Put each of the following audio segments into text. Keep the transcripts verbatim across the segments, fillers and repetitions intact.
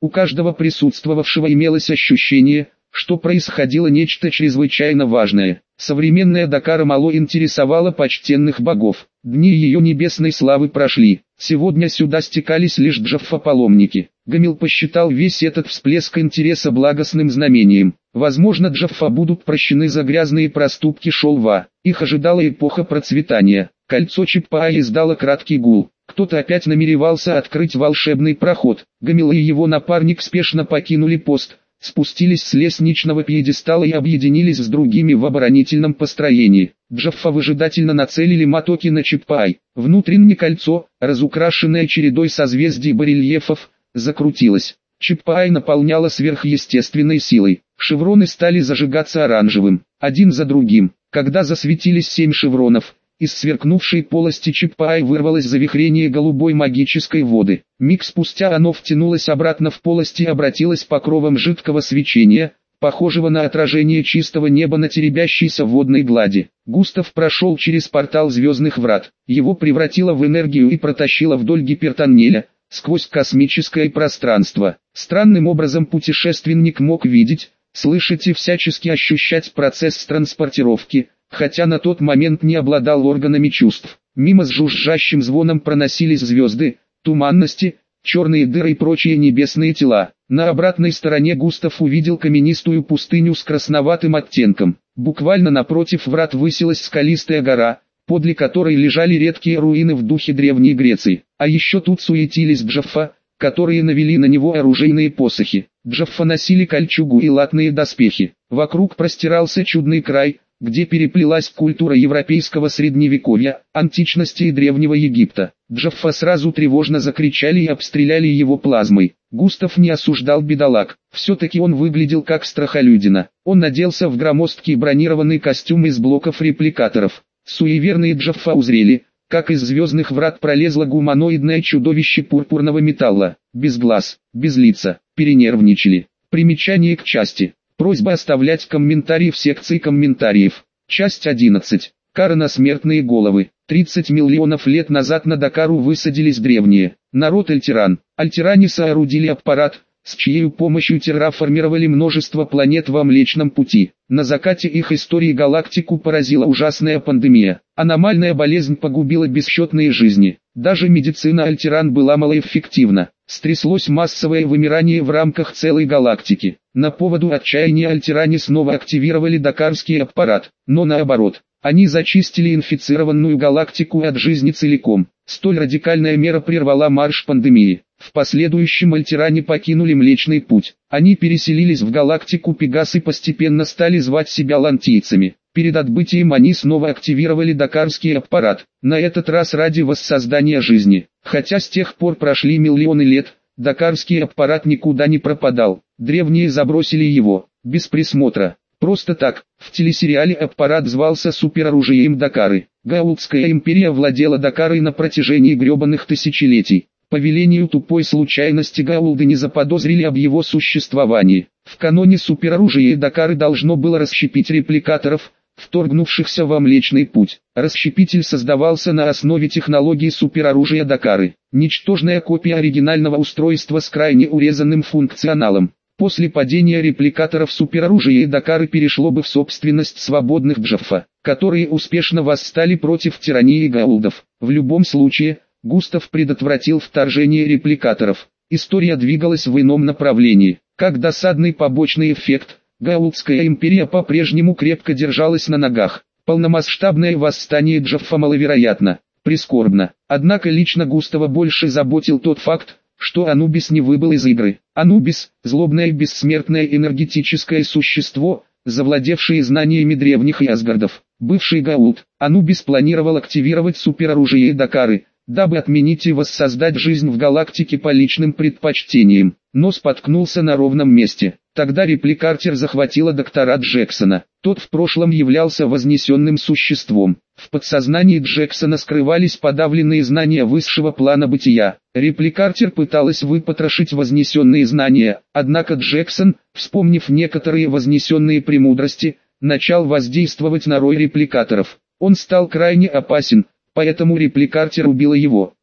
У каждого присутствовавшего имелось ощущение, что происходило нечто чрезвычайно важное. Современная Дакара мало интересовала почтенных богов. Дни ее небесной славы прошли. Сегодня сюда стекались лишь джаффа-паломники. Гамил посчитал весь этот всплеск интереса благостным знамением. Возможно, джаффа будут прощены за грязные проступки Шолва. Их ожидала эпоха процветания. Кольцо Чиппаа издало краткий гул. Кто-то опять намеревался открыть волшебный проход. Гамил и его напарник спешно покинули пост, спустились с лестничного пьедестала и объединились с другими в оборонительном построении. Джаффа выжидательно нацелили мотоки на Чиппаа. Внутреннее кольцо, разукрашенное чередой созвездий барельефов, закрутилось. Чиппаа наполняла сверхъестественной силой. Шевроны стали зажигаться оранжевым, один за другим. Когда засветились семь шевронов, из сверкнувшей полости Чиппаа вырвалось завихрение голубой магической воды. Миг спустя оно втянулось обратно в полость и обратилось покровом жидкого свечения, похожего на отражение чистого неба на теребящейся водной глади. Густав прошел через портал звездных врат. Его превратило в энергию и протащило вдоль гипертоннеля, сквозь космическое пространство. Странным образом путешественник мог видеть, слышать и всячески ощущать процесс транспортировки, хотя на тот момент не обладал органами чувств. Мимо с жужжащим звоном проносились звезды, туманности, черные дыры и прочие небесные тела. На обратной стороне Густав увидел каменистую пустыню с красноватым оттенком. Буквально напротив врат высилась скалистая гора, подле которой лежали редкие руины в духе Древней Греции. А еще тут суетились джаффа, которые навели на него оружейные посохи. Джаффа носили кольчугу и латные доспехи. Вокруг простирался чудный край, где переплелась культура европейского средневековья, античности и древнего Египта. Джаффа сразу тревожно закричали и обстреляли его плазмой. Густав не осуждал бедолаг, все-таки он выглядел как страхолюдина. Он оделся в громоздкий бронированный костюм из блоков репликаторов. Суеверные Джаффа узрели, как из звездных врат пролезло гуманоидное чудовище пурпурного металла, без глаз, без лица, перенервничали. Примечание к части. Просьба оставлять комментарии в секции комментариев. Часть одиннадцать. Кара на смертные головы. тридцать миллионов лет назад на Дакару высадились древние. Народ Альтеран. Альтеране соорудили аппарат, с чьей помощью терраформировали множество планет во Млечном Пути. На закате их истории галактику поразила ужасная пандемия. Аномальная болезнь погубила бесчетные жизни. Даже медицина Альтеран была малоэффективна. Стряслось массовое вымирание в рамках целой галактики. На поводу отчаяния Альтеране снова активировали дакарский аппарат, но наоборот. Они зачистили инфицированную галактику от жизни целиком. Столь радикальная мера прервала марш пандемии. В последующем Альтеране покинули Млечный Путь. Они переселились в галактику Пегас и постепенно стали звать себя лантийцами. Перед отбытием они снова активировали дакарский аппарат, на этот раз ради воссоздания жизни. Хотя с тех пор прошли миллионы лет, дакарский аппарат никуда не пропадал. Древние забросили его, без присмотра. Просто так, в телесериале аппарат звался супероружием Дакары. Гаулдская империя владела Дакарой на протяжении гребаных тысячелетий. По велению тупой случайности гаулды не заподозрили об его существовании. В каноне супероружие Дакары должно было расщепить репликаторов, вторгнувшихся во Млечный Путь. Расщепитель создавался на основе технологии супероружия Дакары. Ничтожная копия оригинального устройства с крайне урезанным функционалом. После падения репликаторов супероружие Дакары перешло бы в собственность свободных джаффа, которые успешно восстали против тирании гаулдов. В любом случае, Густав предотвратил вторжение репликаторов. История двигалась в ином направлении. Как досадный побочный эффект, Гаулдская империя по-прежнему крепко держалась на ногах. Полномасштабное восстание джаффа маловероятно, прискорбно. Однако лично Густава больше заботил тот факт, что Анубис не выбыл из игры. Анубис – злобное бессмертное энергетическое существо, завладевшее знаниями древних Асгардов. Бывший Гаулд, Анубис планировал активировать супероружие Дакары, дабы отменить и воссоздать жизнь в галактике по личным предпочтениям, но споткнулся на ровном месте. Тогда репликартер захватила доктора Джексона. Тот в прошлом являлся вознесенным существом. В подсознании Джексона скрывались подавленные знания высшего плана бытия. Репликартер пыталась выпотрошить вознесенные знания, однако Джексон, вспомнив некоторые вознесенные премудрости, начал воздействовать на рой репликаторов. Он стал крайне опасен, поэтому репликартер убила его.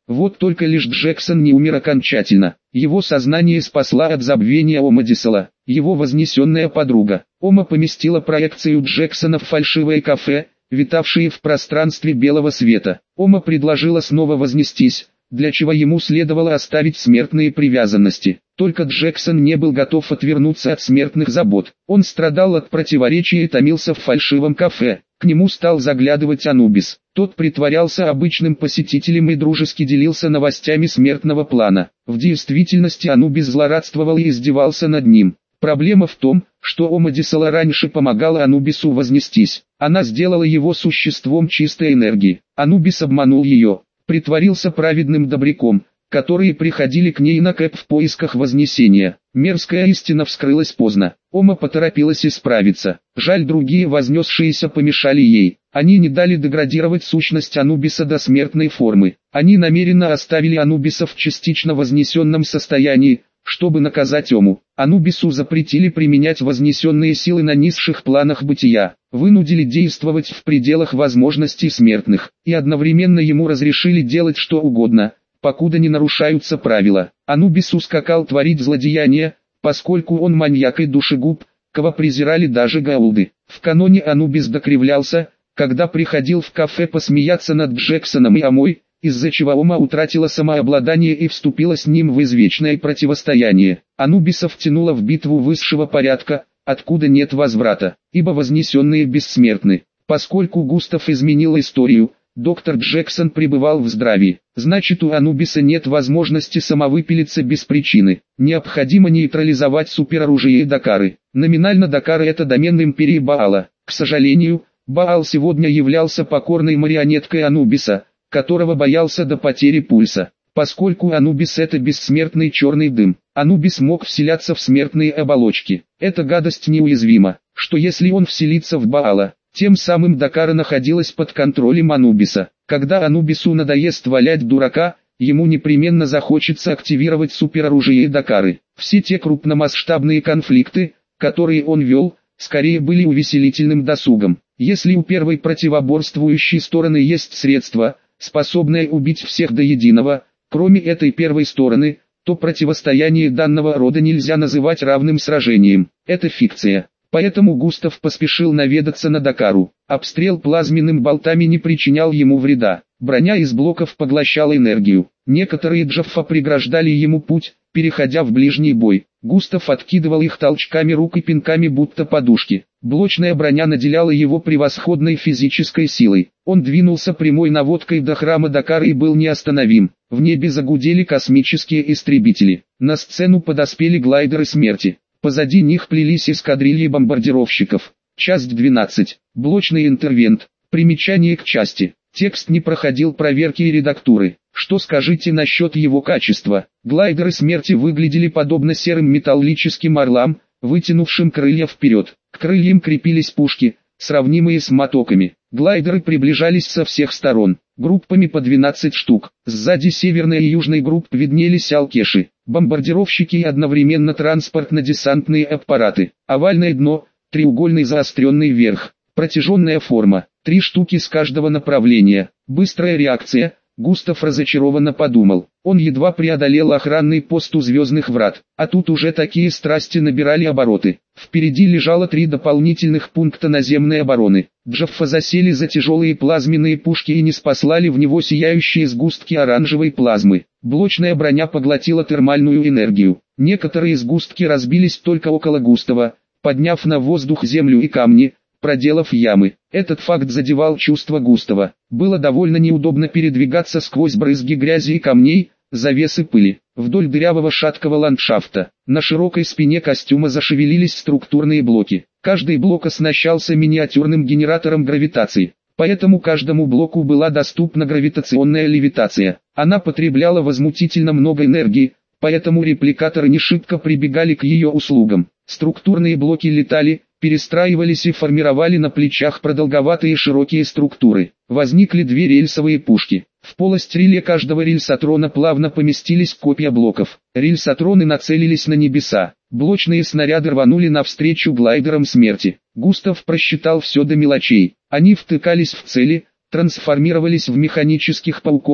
Вот только лишь Джексон не умер окончательно. Его сознание спасла от забвения Ома Дисела, его вознесенная подруга. Ома поместила проекцию Джексона в фальшивое кафе, витавшие в пространстве белого света. Ома предложила снова вознестись, для чего ему следовало оставить смертные привязанности. Только Джексон не был готов отвернуться от смертных забот. Он страдал от противоречия и томился в фальшивом кафе. К нему стал заглядывать Анубис. Тот притворялся обычным посетителем и дружески делился новостями смертного плана. В действительности Анубис злорадствовал и издевался над ним. Проблема в том, что Ома Дисела раньше помогала Анубису вознестись. Она сделала его существом чистой энергии. Анубис обманул ее, притворился праведным добряком, которые приходили к ней на Кэп в поисках вознесения. Мерзкая истина вскрылась поздно. Ома поторопилась исправиться. Жаль, другие вознесшиеся помешали ей. Они не дали деградировать сущность Анубиса до смертной формы. Они намеренно оставили Анубиса в частично вознесенном состоянии, чтобы наказать Ому. Анубису запретили применять вознесенные силы на низших планах бытия, вынудили действовать в пределах возможностей смертных, и одновременно ему разрешили делать что угодно, покуда не нарушаются правила. Анубис ускакал творить злодеяния, поскольку он маньяк и душегуб, кого презирали даже гаулды. В каноне Анубис докривлялся, когда приходил в кафе посмеяться над Джексоном и Омой, из-за чего Ома утратила самообладание и вступила с ним в извечное противостояние. Анубиса втянула в битву высшего порядка, откуда нет возврата, ибо вознесенные бессмертны. Поскольку Густав изменил историю, доктор Джексон пребывал в здравии, значит, у Анубиса нет возможности самовыпилиться без причины. Необходимо нейтрализовать супероружие и Дакары. Номинально Дакары — это домен империи Баала. К сожалению, Баал сегодня являлся покорной марионеткой Анубиса, которого боялся до потери пульса. Поскольку Анубис — это бессмертный черный дым, Анубис мог вселяться в смертные оболочки. Эта гадость неуязвима, что если он вселится в Баала, тем самым Дакара находилась под контролем Анубиса. Когда Анубису надоест валять дурака, ему непременно захочется активировать супероружие Дакары. Все те крупномасштабные конфликты, которые он вел, скорее были увеселительным досугом. Если у первой противоборствующей стороны есть средства, способное убить всех до единого, кроме этой первой стороны, то противостояние данного рода нельзя называть равным сражением. Это фикция. Поэтому Густав поспешил наведаться на Дакару. Обстрел плазменным болтами не причинял ему вреда. Броня из блоков поглощала энергию. Некоторые Джаффа преграждали ему путь, переходя в ближний бой. Густав откидывал их толчками рук и пинками будто подушки. Блочная броня наделяла его превосходной физической силой. Он двинулся прямой наводкой до храма Дакары и был неостановим. В небе загудели космические истребители. На сцену подоспели глайдеры смерти. Позади них плелись эскадрильи бомбардировщиков. Часть двенадцать. Блочный интервент. Примечание к части. Текст не проходил проверки и редактуры. Что скажите насчет его качества? Глайдеры смерти выглядели подобно серым металлическим орлам, вытянувшим крылья вперед. К крыльям крепились пушки, сравнимые с мотоками. Глайдеры приближались со всех сторон, группами по двенадцать штук. Сзади северной и южной групп виднелись алкеши, бомбардировщики и одновременно транспортно-десантные аппараты. Овальное дно, треугольный заостренный верх, протяженная форма, три штуки с каждого направления. Быстрая реакция. Густав разочарованно подумал. Он едва преодолел охранный пост у Звездных Врат, а тут уже такие страсти набирали обороты. Впереди лежало три дополнительных пункта наземной обороны. Джаффа засели за тяжелые плазменные пушки и не спаслали в него сияющие сгустки оранжевой плазмы. Блочная броня поглотила термальную энергию. Некоторые сгустки разбились только около Густава, подняв на воздух землю и камни, проделав ямы. Этот факт задевал чувства Густава. Было довольно неудобно передвигаться сквозь брызги грязи и камней, завесы пыли, вдоль дырявого шаткого ландшафта. На широкой спине костюма зашевелились структурные блоки. Каждый блок оснащался миниатюрным генератором гравитации. Поэтому каждому блоку была доступна гравитационная левитация. Она потребляла возмутительно много энергии, поэтому репликаторы не шибко прибегали к ее услугам. Структурные блоки летали, перестраивались и формировали на плечах продолговатые широкие структуры. Возникли две рельсовые пушки. В полость реле каждого рельсотрона плавно поместились копья блоков. Рельсотроны нацелились на небеса. Блочные снаряды рванули навстречу глайдерам смерти. Густав просчитал все до мелочей. Они втыкались в цели, трансформировались в механических пауков,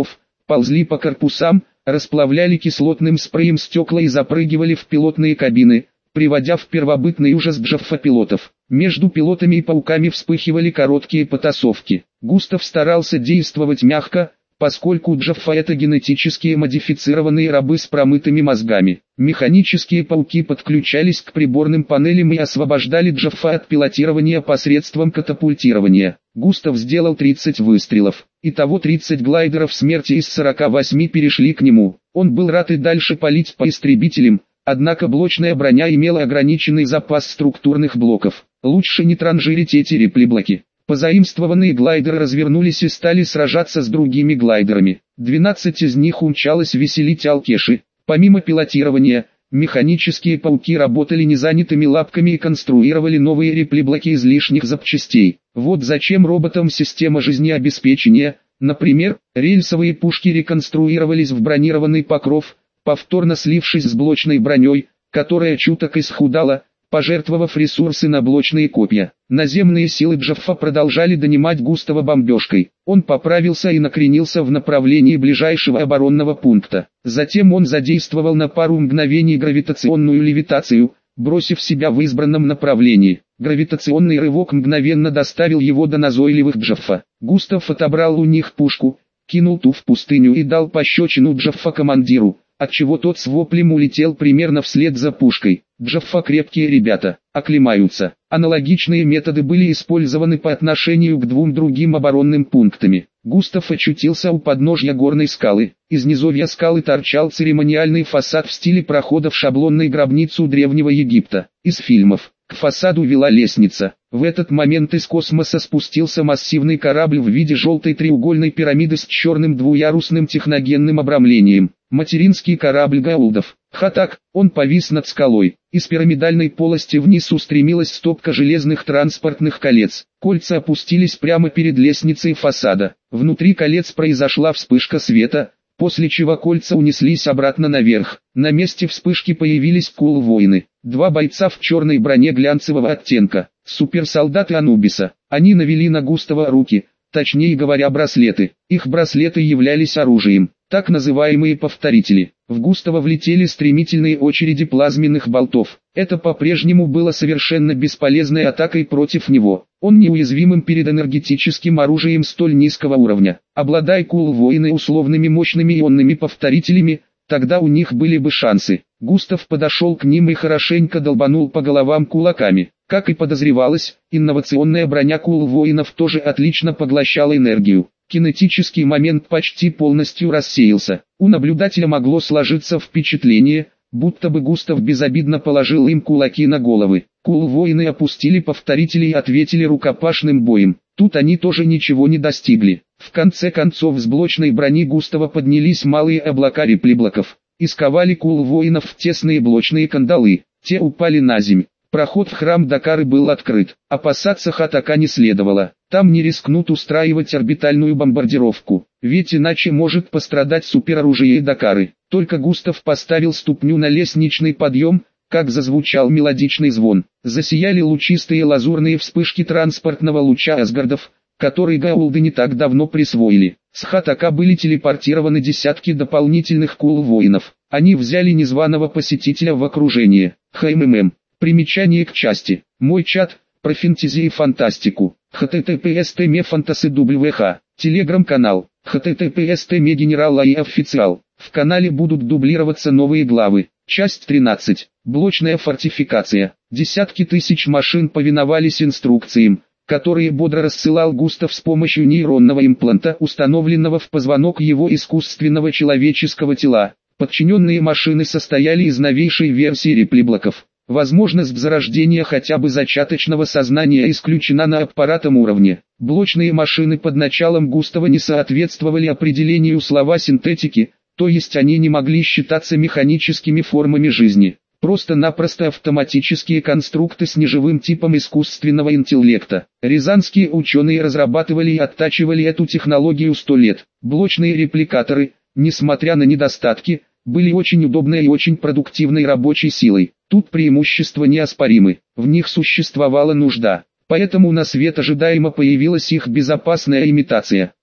ползли по корпусам, расплавляли кислотным спреем стекла и запрыгивали в пилотные кабины, приводя в первобытный ужас джаффа-пилотов. Между пилотами и пауками вспыхивали короткие потасовки. Густав старался действовать мягко, поскольку Джаффа это генетически модифицированные рабы с промытыми мозгами. Механические пауки подключались к приборным панелям и освобождали Джаффа от пилотирования посредством катапультирования. Густав сделал тридцать выстрелов. Итого тридцать глайдеров смерти из сорока восьми перешли к нему. Он был рад и дальше палить по истребителям, однако блочная броня имела ограниченный запас структурных блоков. Лучше не транжирить эти реплиблоки. Позаимствованные глайдеры развернулись и стали сражаться с другими глайдерами. двенадцать из них умчалось веселить Алкеши. Помимо пилотирования, механические пауки работали незанятыми лапками и конструировали новые реплиблоки из лишних запчастей. Вот зачем роботам система жизнеобеспечения, например, рельсовые пушки реконструировались в бронированный покров, повторно слившись с блочной броней, которая чуток исхудала, пожертвовав ресурсы на блочные копья. Наземные силы Джаффа продолжали донимать Густава бомбежкой. Он поправился и накренился в направлении ближайшего оборонного пункта. Затем он задействовал на пару мгновений гравитационную левитацию, бросив себя в избранном направлении. Гравитационный рывок мгновенно доставил его до назойливых Джаффа. Густав отобрал у них пушку, кинул ту в пустыню и дал пощечину Джаффа-командиру, отчего тот с воплем улетел примерно вслед за пушкой. Джаффа крепкие ребята, оклемаются. Аналогичные методы были использованы по отношению к двум другим оборонным пунктам. Густав очутился у подножья горной скалы. Из низовья скалы торчал церемониальный фасад в стиле прохода в шаблонной гробницу Древнего Египта. Из фильмов. К фасаду вела лестница. В этот момент из космоса спустился массивный корабль в виде желтой треугольной пирамиды с черным двуярусным техногенным обрамлением. Материнский корабль Гаулдов. Хатак, он повис над скалой. Из пирамидальной полости вниз устремилась стопка железных транспортных колец. Кольца опустились прямо перед лестницей фасада. Внутри колец произошла вспышка света, после чего кольца унеслись обратно наверх. На месте вспышки появились кул-воины. Два бойца в черной броне глянцевого оттенка. Суперсолдаты Анубиса. Они навели на Густава руки, точнее говоря браслеты. Их браслеты являлись оружием. Так называемые повторители. В Густава влетели стремительные очереди плазменных болтов. Это по-прежнему было совершенно бесполезной атакой против него. Он неуязвимым перед энергетическим оружием столь низкого уровня. Обладая кул-воины условными мощными ионными повторителями, тогда у них были бы шансы. Густав подошел к ним и хорошенько долбанул по головам кулаками. Как и подозревалось, инновационная броня кул-воинов тоже отлично поглощала энергию. Кинетический момент почти полностью рассеялся. У наблюдателя могло сложиться впечатление, будто бы Густав безобидно положил им кулаки на головы. Кул-воины опустили повторители и ответили рукопашным боем. Тут они тоже ничего не достигли. В конце концов с блочной брони Густава поднялись малые облака реплиблоков и сковали кул-воинов в тесные блочные кандалы. Те упали на земь. Проход в храм Дакары был открыт. Опасаться Хатака не следовало. Там не рискнут устраивать орбитальную бомбардировку, ведь иначе может пострадать супероружие Дакары. Только Густав поставил ступню на лестничный подъем, как зазвучал мелодичный звон. Засияли лучистые лазурные вспышки транспортного луча Асгардов, который Гаулды не так давно присвоили. С Хатака были телепортированы десятки дополнительных кул-воинов. Они взяли незваного посетителя в окружение. ХММ. Примечание к части. Мой чат, про фэнтези и фантастику. https tme fantasy wh. Телеграм-канал. https tme генерал и официал. В канале будут дублироваться новые главы. Часть тринадцать. Блочная фортификация. Десятки тысяч машин повиновались инструкциям, которые бодро рассылал Густав с помощью нейронного импланта, установленного в позвонок его искусственного человеческого тела. Подчиненные машины состояли из новейшей версии реплиблоков. Возможность зарождения хотя бы зачаточного сознания исключена на аппаратном уровне. Блочные машины под началом Густава не соответствовали определению слова синтетики, то есть они не могли считаться механическими формами жизни. Просто-напросто автоматические конструкты с неживым типом искусственного интеллекта. Рязанские ученые разрабатывали и оттачивали эту технологию сто лет. Блочные репликаторы, несмотря на недостатки, были очень удобной и очень продуктивной рабочей силой. Тут преимущества неоспоримы, в них существовала нужда. Поэтому на свет ожидаемо появилась их безопасная имитация.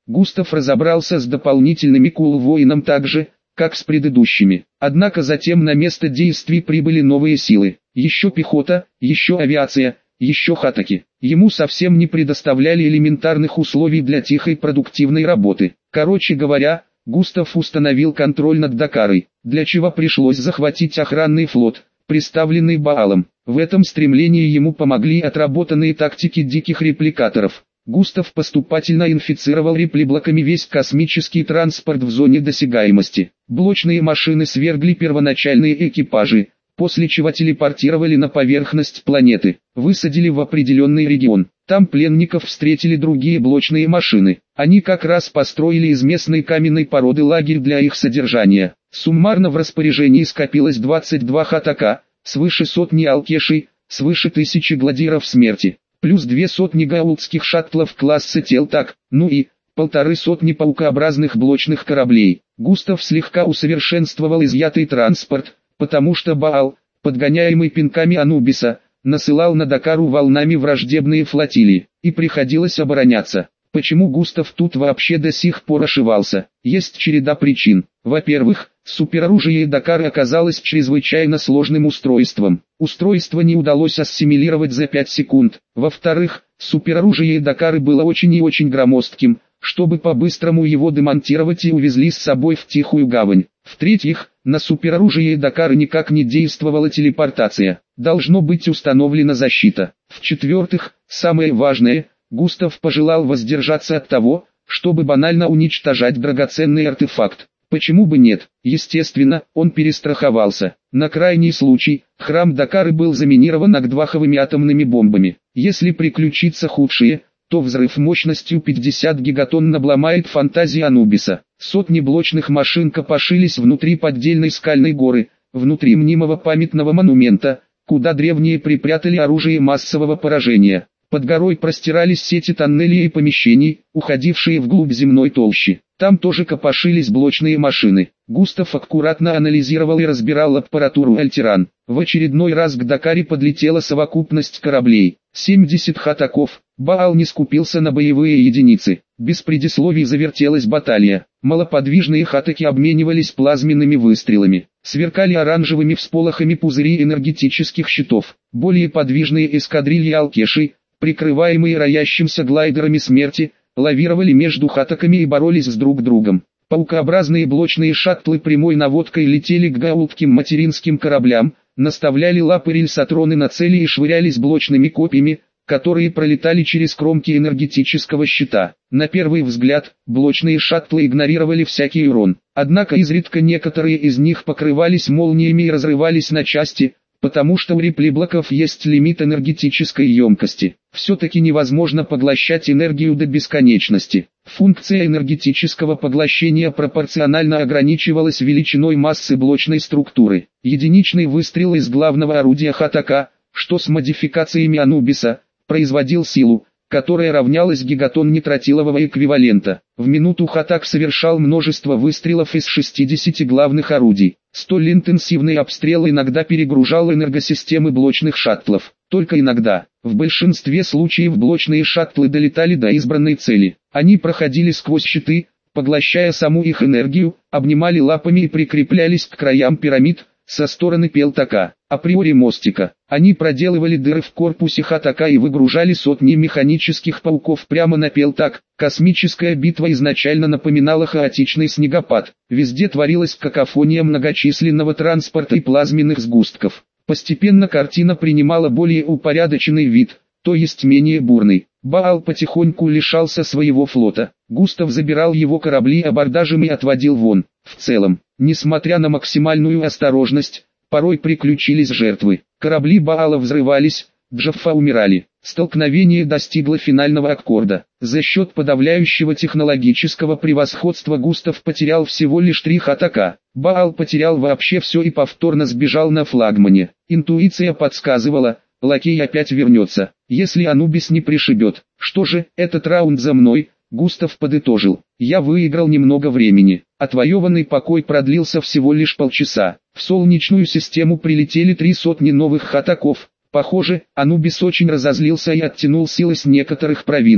Густав разобрался с дополнительными кул-воином так же, как с предыдущими. Однако затем на место действий прибыли новые силы. Еще пехота, еще авиация, еще хатаки. Ему совсем не предоставляли элементарных условий для тихой продуктивной работы. Короче говоря, Густав установил контроль над Дакарой, для чего пришлось захватить охранный флот, представленный Баалом. В этом стремлении ему помогли отработанные тактики диких репликаторов. Густав поступательно инфицировал реплиблоками весь космический транспорт в зоне досягаемости. Блочные машины свергли первоначальные экипажи, после чего телепортировали на поверхность планеты, высадили в определенный регион. Там пленников встретили другие блочные машины. Они как раз построили из местной каменной породы лагерь для их содержания. Суммарно в распоряжении скопилось двадцать два хатака, свыше сотни алкешей, свыше тысячи гладиров смерти, плюс две сотни гаултских шаттлов класса Телтак, ну и полторы сотни паукообразных блочных кораблей. Густав слегка усовершенствовал изъятый транспорт, потому что Баал, подгоняемый пинками Анубиса, насылал на Дакару волнами враждебные флотилии, и приходилось обороняться. Почему Густав тут вообще до сих пор ошивался? Есть череда причин. Во-первых, супероружие Дакары оказалось чрезвычайно сложным устройством. Устройство не удалось ассимилировать за пять секунд. Во-вторых, супероружие Дакары было очень и очень громоздким, чтобы по-быстрому его демонтировать и увезли с собой в тихую гавань. В-третьих, на супероружие Дакары никак не действовала телепортация. Должно быть установлена защита. В-четвертых, самое важное, Густав пожелал воздержаться от того, чтобы банально уничтожать драгоценный артефакт. Почему бы нет? Естественно, он перестраховался. На крайний случай, храм Дакары был заминирован агдваховыми атомными бомбами. Если приключится худшее, то взрыв мощностью пятьдесят гигатонн обломает фантазии Анубиса. Сотни блочных машин копошились внутри поддельной скальной горы, внутри мнимого памятного монумента, куда древние припрятали оружие массового поражения. Под горой простирались сети тоннелей и помещений, уходившие вглубь земной толщи. Там тоже копошились блочные машины. Густав аккуратно анализировал и разбирал аппаратуру Альтеран. В очередной раз к Дакаре подлетела совокупность кораблей. семьдесят хатаков. Баал не скупился на боевые единицы. Без предисловий завертелась баталия. Малоподвижные хатаки обменивались плазменными выстрелами. Сверкали оранжевыми всполохами пузыри энергетических щитов. Более подвижные эскадрильи алкешей, прикрываемые роящимся глайдерами смерти, лавировали между хатаками и боролись с друг другом. Паукообразные блочные шаттлы прямой наводкой летели к гаултким материнским кораблям, наставляли лапы рельсотроны на цели и швырялись блочными копьями, которые пролетали через кромки энергетического щита. На первый взгляд, блочные шаттлы игнорировали всякий урон. Однако изредка некоторые из них покрывались молниями и разрывались на части, потому что у реплиблоков есть лимит энергетической емкости. Все-таки невозможно поглощать энергию до бесконечности. Функция энергетического поглощения пропорционально ограничивалась величиной массы блочной структуры. Единичный выстрел из главного орудия хатака, что с модификациями Анубиса, производил силу, которая равнялась гигатонне тротилового эквивалента. В минуту хатак совершал множество выстрелов из шестидесяти главных орудий. Столь интенсивный обстрел иногда перегружал энергосистемы блочных шаттлов. Только иногда. В большинстве случаев блочные шаттлы долетали до избранной цели. Они проходили сквозь щиты, поглощая саму их энергию, обнимали лапами и прикреплялись к краям пирамид, со стороны Пелтака, априори мостика. Они проделывали дыры в корпусе хатака и выгружали сотни механических пауков прямо на Пелтак. Космическая битва изначально напоминала хаотичный снегопад. Везде творилась какофония многочисленного транспорта и плазменных сгустков. Постепенно картина принимала более упорядоченный вид, то есть менее бурный. Баал потихоньку лишался своего флота. Густав забирал его корабли абордажем и отводил вон. В целом, несмотря на максимальную осторожность, порой приключились жертвы. Корабли Баала взрывались, Джаффа умирали. Столкновение достигло финального аккорда. За счет подавляющего технологического превосходства Густав потерял всего лишь три хатака. Баал потерял вообще все и повторно сбежал на флагмане. Интуиция подсказывала, лакей опять вернется, если Анубис не пришибет. Что же, этот раунд за мной, Густав подытожил. Я выиграл немного времени. Отвоеванный покой продлился всего лишь полчаса. В Солнечную систему прилетели три сотни новых хатаков. Похоже, Анубис очень разозлился и оттянул силы с некоторых провинций.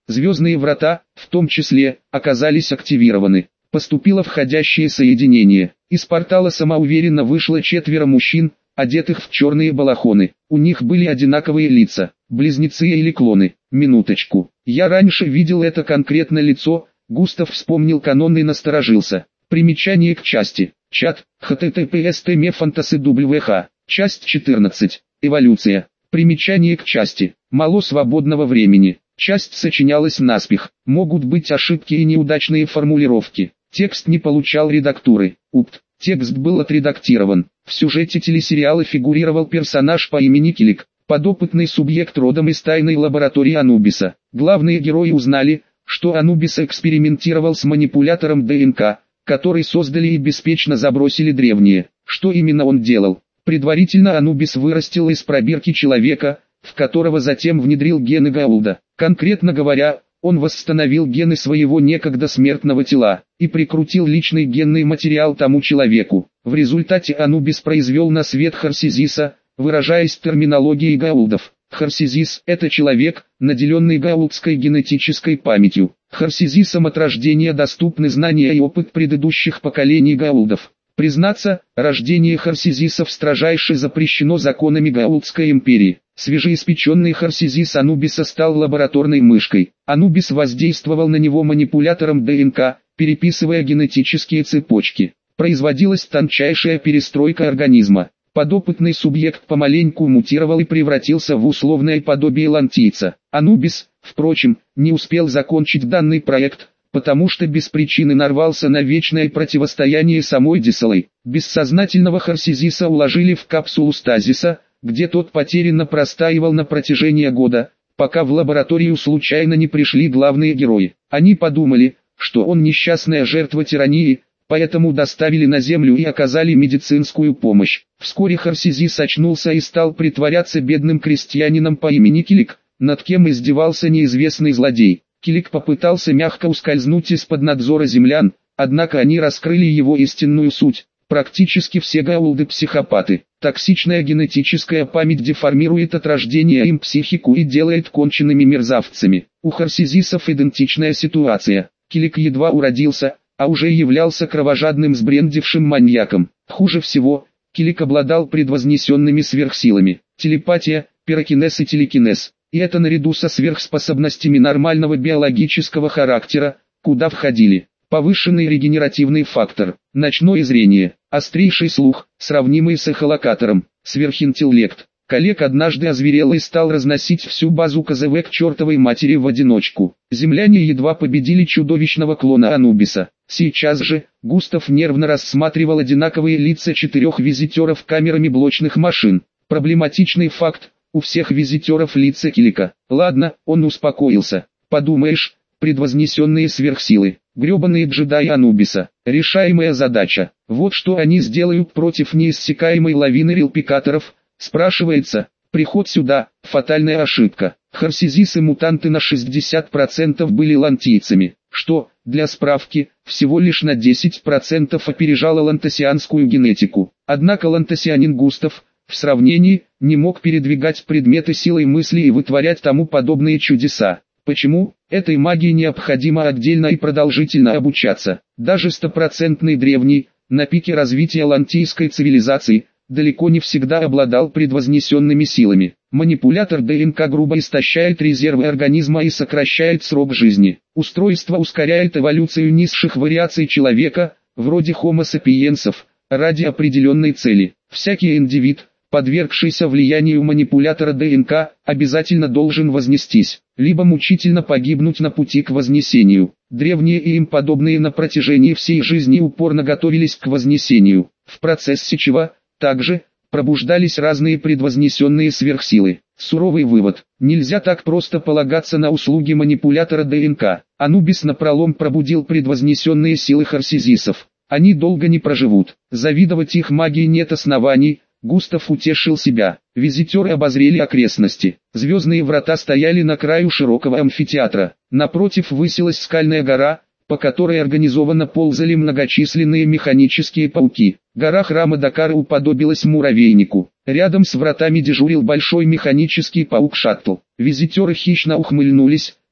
Звездные врата, в том числе, оказались активированы. Поступило входящее соединение. Из портала самоуверенно вышло четверо мужчин, одетых в черные балахоны. У них были одинаковые лица, близнецы или клоны. Минуточку. Я раньше видел это конкретно лицо. Густав вспомнил канон и насторожился. Примечание к части. Чат. https tmfantasy.wh. Часть четырнадцать. Эволюция. Примечание к части. Мало свободного времени. Часть сочинялась наспех. Могут быть ошибки и неудачные формулировки. Текст не получал редактуры. Упт. Текст был отредактирован. В сюжете телесериала фигурировал персонаж по имени Килик, подопытный субъект родом из тайной лаборатории Анубиса. Главные герои узнали, что Анубис экспериментировал с манипулятором ДНК, который создали и беспечно забросили древние. Что именно он делал? Предварительно Анубис вырастил из пробирки человека, в которого затем внедрил гены Гаулда. Конкретно говоря, он восстановил гены своего некогда смертного тела и прикрутил личный генный материал тому человеку. В результате Анубис произвел на свет Харсизиса, выражаясь терминологией Гаулдов. Харсизис – это человек, наделенный гаулдской генетической памятью. Харсизисам от рождения доступны знания и опыт предыдущих поколений гаулдов. Признаться, рождение харсизисов строжайше запрещено законами Гаулдской империи. Свежеиспеченный харсизис Анубиса стал лабораторной мышкой. Анубис воздействовал на него манипулятором ДНК, переписывая генетические цепочки. Производилась тончайшая перестройка организма. Подопытный субъект помаленьку мутировал и превратился в условное подобие лантийца. Анубис, впрочем, не успел закончить данный проект, потому что без причины нарвался на вечное противостояние самой Десалой. Бессознательного харсизиса уложили в капсулу стазиса, где тот потерянно простаивал на протяжении года, пока в лабораторию случайно не пришли главные герои. Они подумали, что он несчастная жертва тирании, поэтому доставили на землю и оказали медицинскую помощь. Вскоре Харсизис очнулся и стал притворяться бедным крестьянином по имени Килик, над кем издевался неизвестный злодей. Килик попытался мягко ускользнуть из-под надзора землян, однако они раскрыли его истинную суть. Практически все гаулды психопаты. Токсичная генетическая память деформирует от рождения им психику и делает конченными мерзавцами. У харсизисов идентичная ситуация. Килик едва уродился, а уже являлся кровожадным сбрендившим маньяком. Хуже всего, Килик обладал предвознесенными сверхсилами. Телепатия, пирокинез и телекинез. И это наряду со сверхспособностями нормального биологического характера, куда входили повышенный регенеративный фактор, ночное зрение, острейший слух, сравнимый с эхолокатором, сверхинтеллект. Коллег однажды озверел и стал разносить всю базу КЗВ к чертовой матери в одиночку. Земляне едва победили чудовищного клона Анубиса. Сейчас же, Густав нервно рассматривал одинаковые лица четырех визитеров камерами блочных машин. Проблематичный факт, у всех визитеров лица Килика. Ладно, он успокоился. Подумаешь, предвознесенные сверхсилы, гребаные джедаи Анубиса. Решаемая задача. Вот что они сделают против неиссякаемой лавины релпикаторов. Спрашивается, приход сюда – фатальная ошибка. Харсизисы-мутанты на шестьдесят процентов были лантийцами, что, для справки, всего лишь на десять процентов опережало лантасианскую генетику. Однако лантасианин Густав, в сравнении, не мог передвигать предметы силой мысли и вытворять тому подобные чудеса. Почему? Этой магии необходимо отдельно и продолжительно обучаться. Даже стопроцентный древний, на пике развития лантийской цивилизации, далеко не всегда обладал предвознесенными силами. Манипулятор ДНК грубо истощает резервы организма и сокращает срок жизни. Устройство ускоряет эволюцию низших вариаций человека, вроде Homo sapiensов, ради определенной цели. Всякий индивид, подвергшийся влиянию манипулятора ДНК, обязательно должен вознестись, либо мучительно погибнуть на пути к вознесению. Древние и им подобные на протяжении всей жизни упорно готовились к вознесению, в процессе чего, также, пробуждались разные предвознесенные сверхсилы. Суровый вывод: нельзя так просто полагаться на услуги манипулятора ДНК. Анубис напролом пробудил предвознесенные силы харсизисов. Они долго не проживут. Завидовать их магии нет оснований. Густав утешил себя. Визитеры обозрели окрестности. Звездные врата стояли на краю широкого амфитеатра. Напротив высилась скальная гора, по которой организованно ползали многочисленные механические пауки. Гора храма Дакара уподобилась муравейнику. Рядом с вратами дежурил большой механический паук-шаттл. Визитеры хищно ухмыльнулись,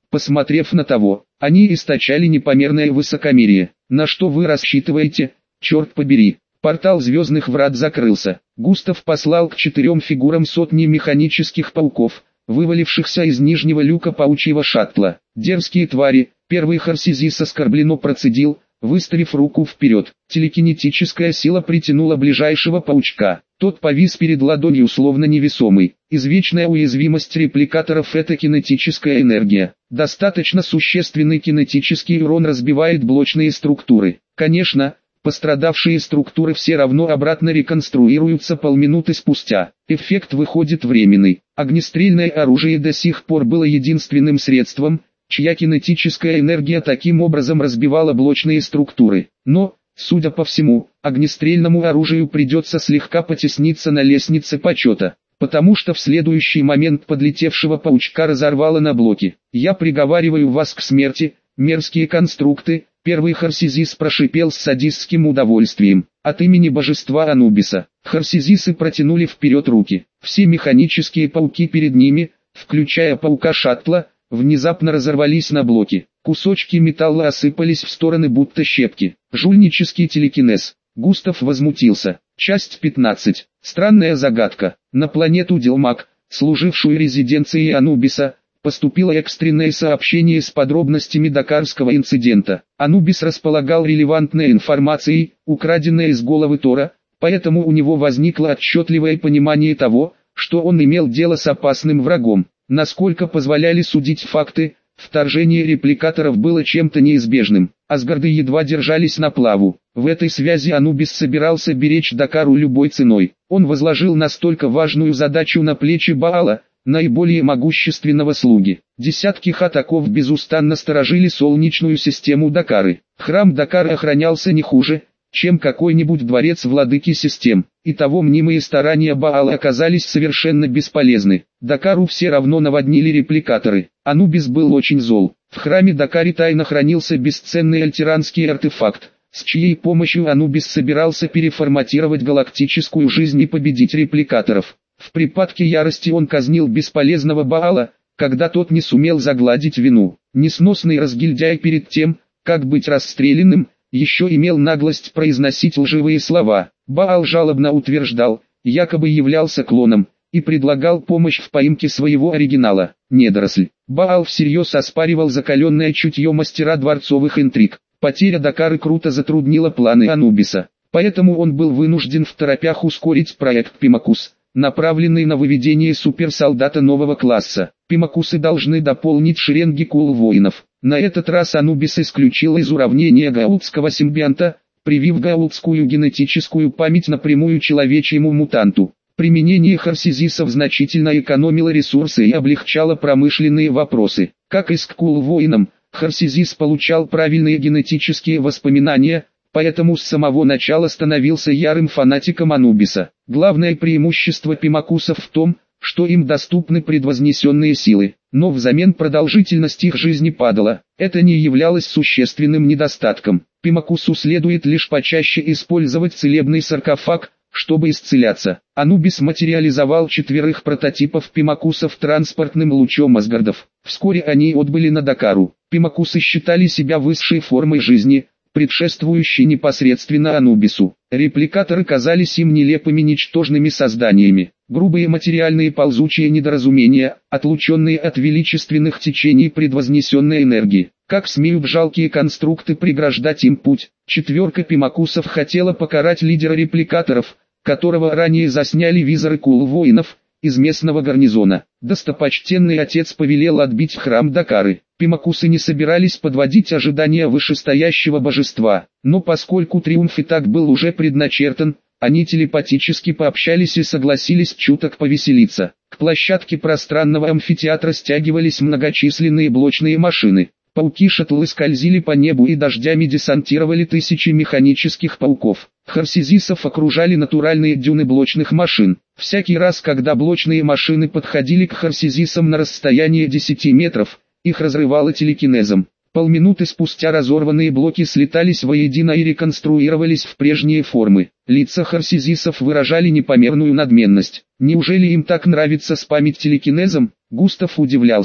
Посмотрев на того, они источали непомерное высокомерие. На что вы рассчитываете, черт побери? Портал звездных врат закрылся. Густав послал к четырем фигурам сотни механических пауков, вывалившихся из нижнего люка паучьего шаттла. Дерзкие твари, первый Харсизис оскорбленно процедил, выставив руку вперед. Телекинетическая сила притянула ближайшего паучка. Тот повис перед ладонью словно невесомый. Извечная уязвимость репликаторов — это кинетическая энергия. Достаточно существенный кинетический урон разбивает блочные структуры. Конечно, пострадавшие структуры все равно обратно реконструируются полминуты спустя. Эффект выходит временный. Огнестрельное оружие до сих пор было единственным средством, чья кинетическая энергия таким образом разбивала блочные структуры. Но, судя по всему, огнестрельному оружию придется слегка потесниться на лестнице почета, потому что в следующий момент подлетевшего паучка разорвало на блоки. «Я приговариваю вас к смерти, мерзкие конструкты», — первый Харсизис прошипел с садистским удовольствием. От имени божества Анубиса, Харсизисы протянули вперед руки. Все механические пауки перед ними, включая паука шаттла, внезапно разорвались на блоки. Кусочки металла осыпались в стороны будто щепки. Жульнический телекинез. Густав возмутился. Часть пятнадцать. Странная загадка. На планету Делмак, служившую резиденцией Анубиса, поступило экстренное сообщение с подробностями дакарского инцидента. Анубис располагал релевантной информацией, украденной из головы Тора, поэтому у него возникло отчетливое понимание того, что он имел дело с опасным врагом. Насколько позволяли судить факты, вторжение репликаторов было чем-то неизбежным. Асгарды едва держались на плаву. В этой связи Анубис собирался беречь Дакару любой ценой. Он возложил настолько важную задачу на плечи Баала, наиболее могущественного слуги. Десятки хатаков безустанно сторожили солнечную систему Дакары. Храм Дакары охранялся не хуже, чем какой-нибудь дворец владыки систем. Итого мнимые старания Баала оказались совершенно бесполезны. Дакару все равно наводнили репликаторы. Анубис был очень зол. В храме Дакари тайно хранился бесценный альтеранский артефакт, с чьей помощью Анубис собирался переформатировать галактическую жизнь и победить репликаторов. В припадке ярости он казнил бесполезного Баала, когда тот не сумел загладить вину. Несносный разгильдяй перед тем, как быть расстрелянным, еще имел наглость произносить лживые слова. Баал жалобно утверждал, якобы являлся клоном, и предлагал помощь в поимке своего оригинала, недоросль. Баал всерьез оспаривал закаленное чутье мастера дворцовых интриг. Потеря Дакары круто затруднила планы Анубиса, поэтому он был вынужден второпях ускорить проект Пимакус, направленный на выведение суперсолдата нового класса. Пимакусы должны дополнить шеренги кул-воинов. На этот раз Анубис исключил из уравнения гаултского симбионта, привив гаултскую генетическую память напрямую человечьему мутанту. Применение харсизисов значительно экономило ресурсы и облегчало промышленные вопросы. Как и с кул-воином, харсизис получал правильные генетические воспоминания, поэтому с самого начала становился ярым фанатиком Анубиса. Главное преимущество пимакусов в том, что им доступны предвознесенные силы, но взамен продолжительность их жизни падала. Это не являлось существенным недостатком. Пимакусу следует лишь почаще использовать целебный саркофаг, чтобы исцеляться. Анубис материализовал четверых прототипов пимакусов транспортным лучом Асгардов. Вскоре они отбыли на Дакару. Пимакусы считали себя высшей формой жизни, предшествующей непосредственно Анубису. Репликаторы казались им нелепыми ничтожными созданиями. Грубые материальные ползучие недоразумения, отлученные от величественных течений предвознесенной энергии. Как смеют жалкие конструкты преграждать им путь? Четверка пимакусов хотела покарать лидера репликаторов, которого ранее засняли визоры кул-воинов, из местного гарнизона. Достопочтенный отец повелел отбить храм Дакары. Пимакусы не собирались подводить ожидания вышестоящего божества, но поскольку триумф и так был уже предначертан, они телепатически пообщались и согласились чуток повеселиться. К площадке пространного амфитеатра стягивались многочисленные блочные машины. Пауки-шаттлы скользили по небу и дождями десантировали тысячи механических пауков. Харсизисов окружали натуральные дюны блочных машин. Всякий раз, когда блочные машины подходили к харсизисам на расстояние десяти метров, их разрывало телекинезом. Полминуты спустя разорванные блоки слетались воедино и реконструировались в прежние формы. Лица харсизисов выражали непомерную надменность. Неужели им так нравится спамить телекинезом? Густав удивлялся.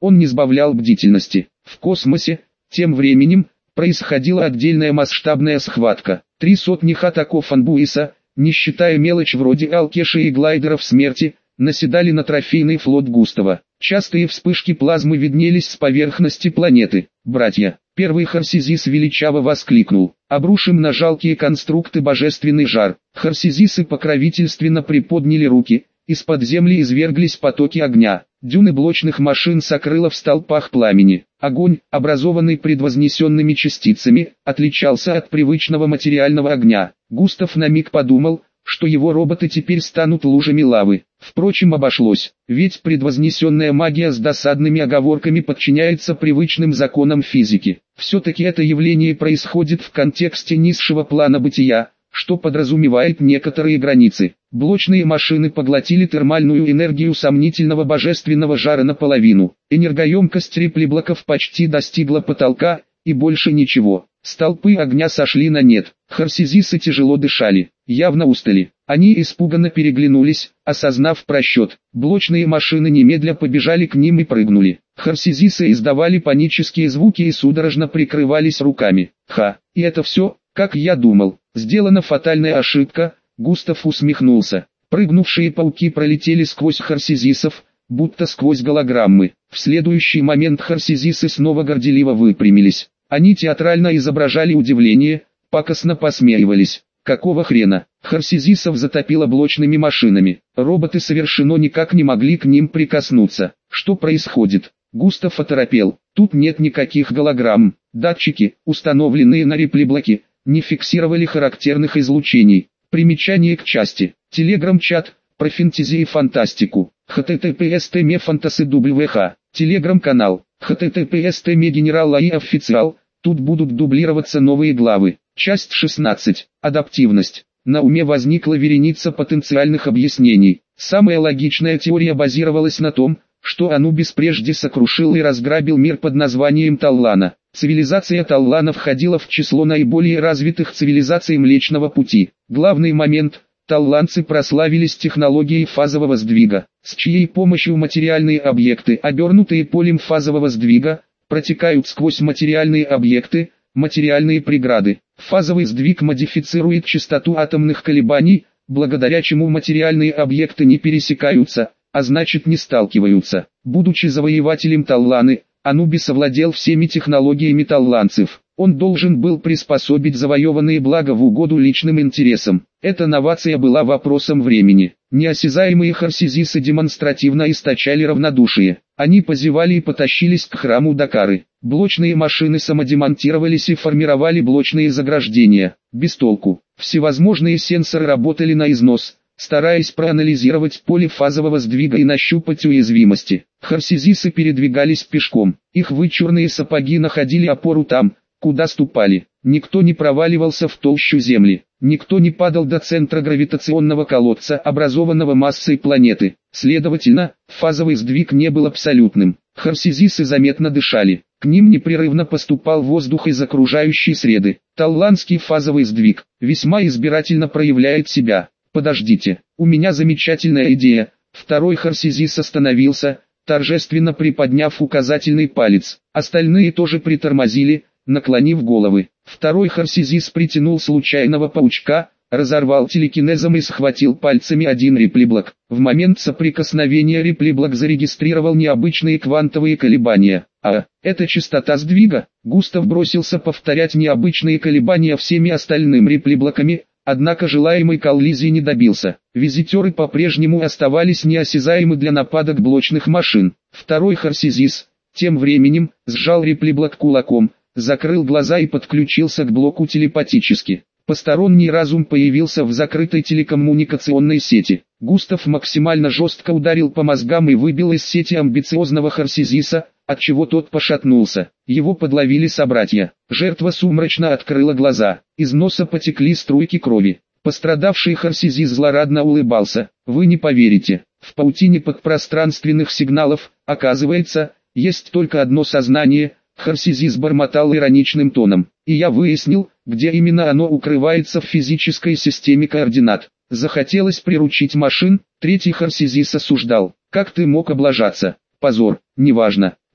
Он не сбавлял бдительности. В космосе, тем временем, происходила отдельная масштабная схватка. Три сотни хатаков Анбуиса, не считая мелочь вроде Алкеша и глайдеров смерти, наседали на трофейный флот Густава. Частые вспышки плазмы виднелись с поверхности планеты. «Братья!» Первый Харсизис величаво воскликнул. «Обрушим на жалкие конструкты божественный жар». Харсизисы покровительственно приподняли руки. Из-под земли изверглись потоки огня. Дюны блочных машин сокрыло в столпах пламени. Огонь, образованный предвознесенными частицами, отличался от привычного материального огня. Густав на миг подумал, что его роботы теперь станут лужами лавы. Впрочем, обошлось, ведь предвознесенная магия с досадными оговорками подчиняется привычным законам физики. Все-таки это явление происходит в контексте низшего плана бытия, что подразумевает некоторые границы. Блочные машины поглотили термальную энергию сомнительного божественного жара наполовину. Энергоемкость реплиблоков почти достигла потолка, и больше ничего. Столпы огня сошли на нет. Харсизисы тяжело дышали, явно устали. Они испуганно переглянулись, осознав просчет. Блочные машины немедля побежали к ним и прыгнули. Харсизисы издавали панические звуки и судорожно прикрывались руками. Ха, и это все, как я думал. Сделана фатальная ошибка. Густав усмехнулся. Прыгнувшие пауки пролетели сквозь харсизисов, будто сквозь голограммы. В следующий момент харсизисы снова горделиво выпрямились. Они театрально изображали удивление, пакостно посмеивались. Какого хрена? Харсизисов затопило блочными машинами. Роботы совершенно никак не могли к ним прикоснуться. Что происходит? Густав оторопел. Тут нет никаких голограмм. Датчики, установленные на реплиблоке, не фиксировали характерных излучений. Примечание к части. Телеграм-чат, про фэнтези и фантастику. https tme фантасы wh. Телеграм-канал. https tme генерал ай официал. Тут будут дублироваться новые главы. Часть шестнадцать. Адаптивность. На уме возникла вереница потенциальных объяснений. Самая логичная теория базировалась на том, что Анубис прежде сокрушил и разграбил мир под названием Таллана. Цивилизация Таллана входила в число наиболее развитых цивилизаций Млечного Пути. Главный момент – талланцы прославились технологией фазового сдвига, с чьей помощью материальные объекты, обернутые полем фазового сдвига, протекают сквозь материальные объекты, материальные преграды. Фазовый сдвиг модифицирует частоту атомных колебаний, благодаря чему материальные объекты не пересекаются, а значит не сталкиваются. Будучи завоевателем Талланы, Анубис овладел всеми технологиями талланцев. Он должен был приспособить завоеванные блага в угоду личным интересам. Эта новация была вопросом времени. Неосязаемые харсизисы демонстративно источали равнодушие. Они позевали и потащились к храму Дакары. Блочные машины самодемонтировались и формировали блочные заграждения. Без толку. Всевозможные сенсоры работали на износ, стараясь проанализировать поле фазового сдвига и нащупать уязвимости. Харсизисы передвигались пешком. Их вычурные сапоги находили опору там, куда ступали. Никто не проваливался в толщу земли. Никто не падал до центра гравитационного колодца, образованного массой планеты. Следовательно, фазовый сдвиг не был абсолютным. Харсизисы заметно дышали. К ним непрерывно поступал воздух из окружающей среды. Талланский фазовый сдвиг весьма избирательно проявляет себя. Подождите, у меня замечательная идея. Второй харсизис остановился, торжественно приподняв указательный палец. Остальные тоже притормозили, наклонив головы. Второй харсизис притянул случайного паучка, разорвал телекинезом и схватил пальцами один реплиблок. В момент соприкосновения реплиблок зарегистрировал необычные квантовые колебания. А, это частота сдвига. Густав бросился повторять необычные колебания всеми остальными реплиблоками, однако желаемой коллизии не добился. Визитеры по-прежнему оставались неосязаемы для нападок блочных машин. Второй харсизис, тем временем, сжал реплиблок кулаком, закрыл глаза и подключился к блоку телепатически. Посторонний разум появился в закрытой телекоммуникационной сети. Густав максимально жестко ударил по мозгам и выбил из сети амбициозного харсизиса, отчего тот пошатнулся. Его подловили собратья. Жертва сумрачно открыла глаза. Из носа потекли струйки крови. Пострадавший харсизис злорадно улыбался. Вы не поверите. В паутине подпространственных сигналов, оказывается, есть только одно сознание. Харсизис бормотал ироничным тоном. И я выяснил, где именно оно укрывается в физической системе координат. Захотелось приручить машин. Третий харсизис осуждал. Как ты мог облажаться? Позор. Неважно.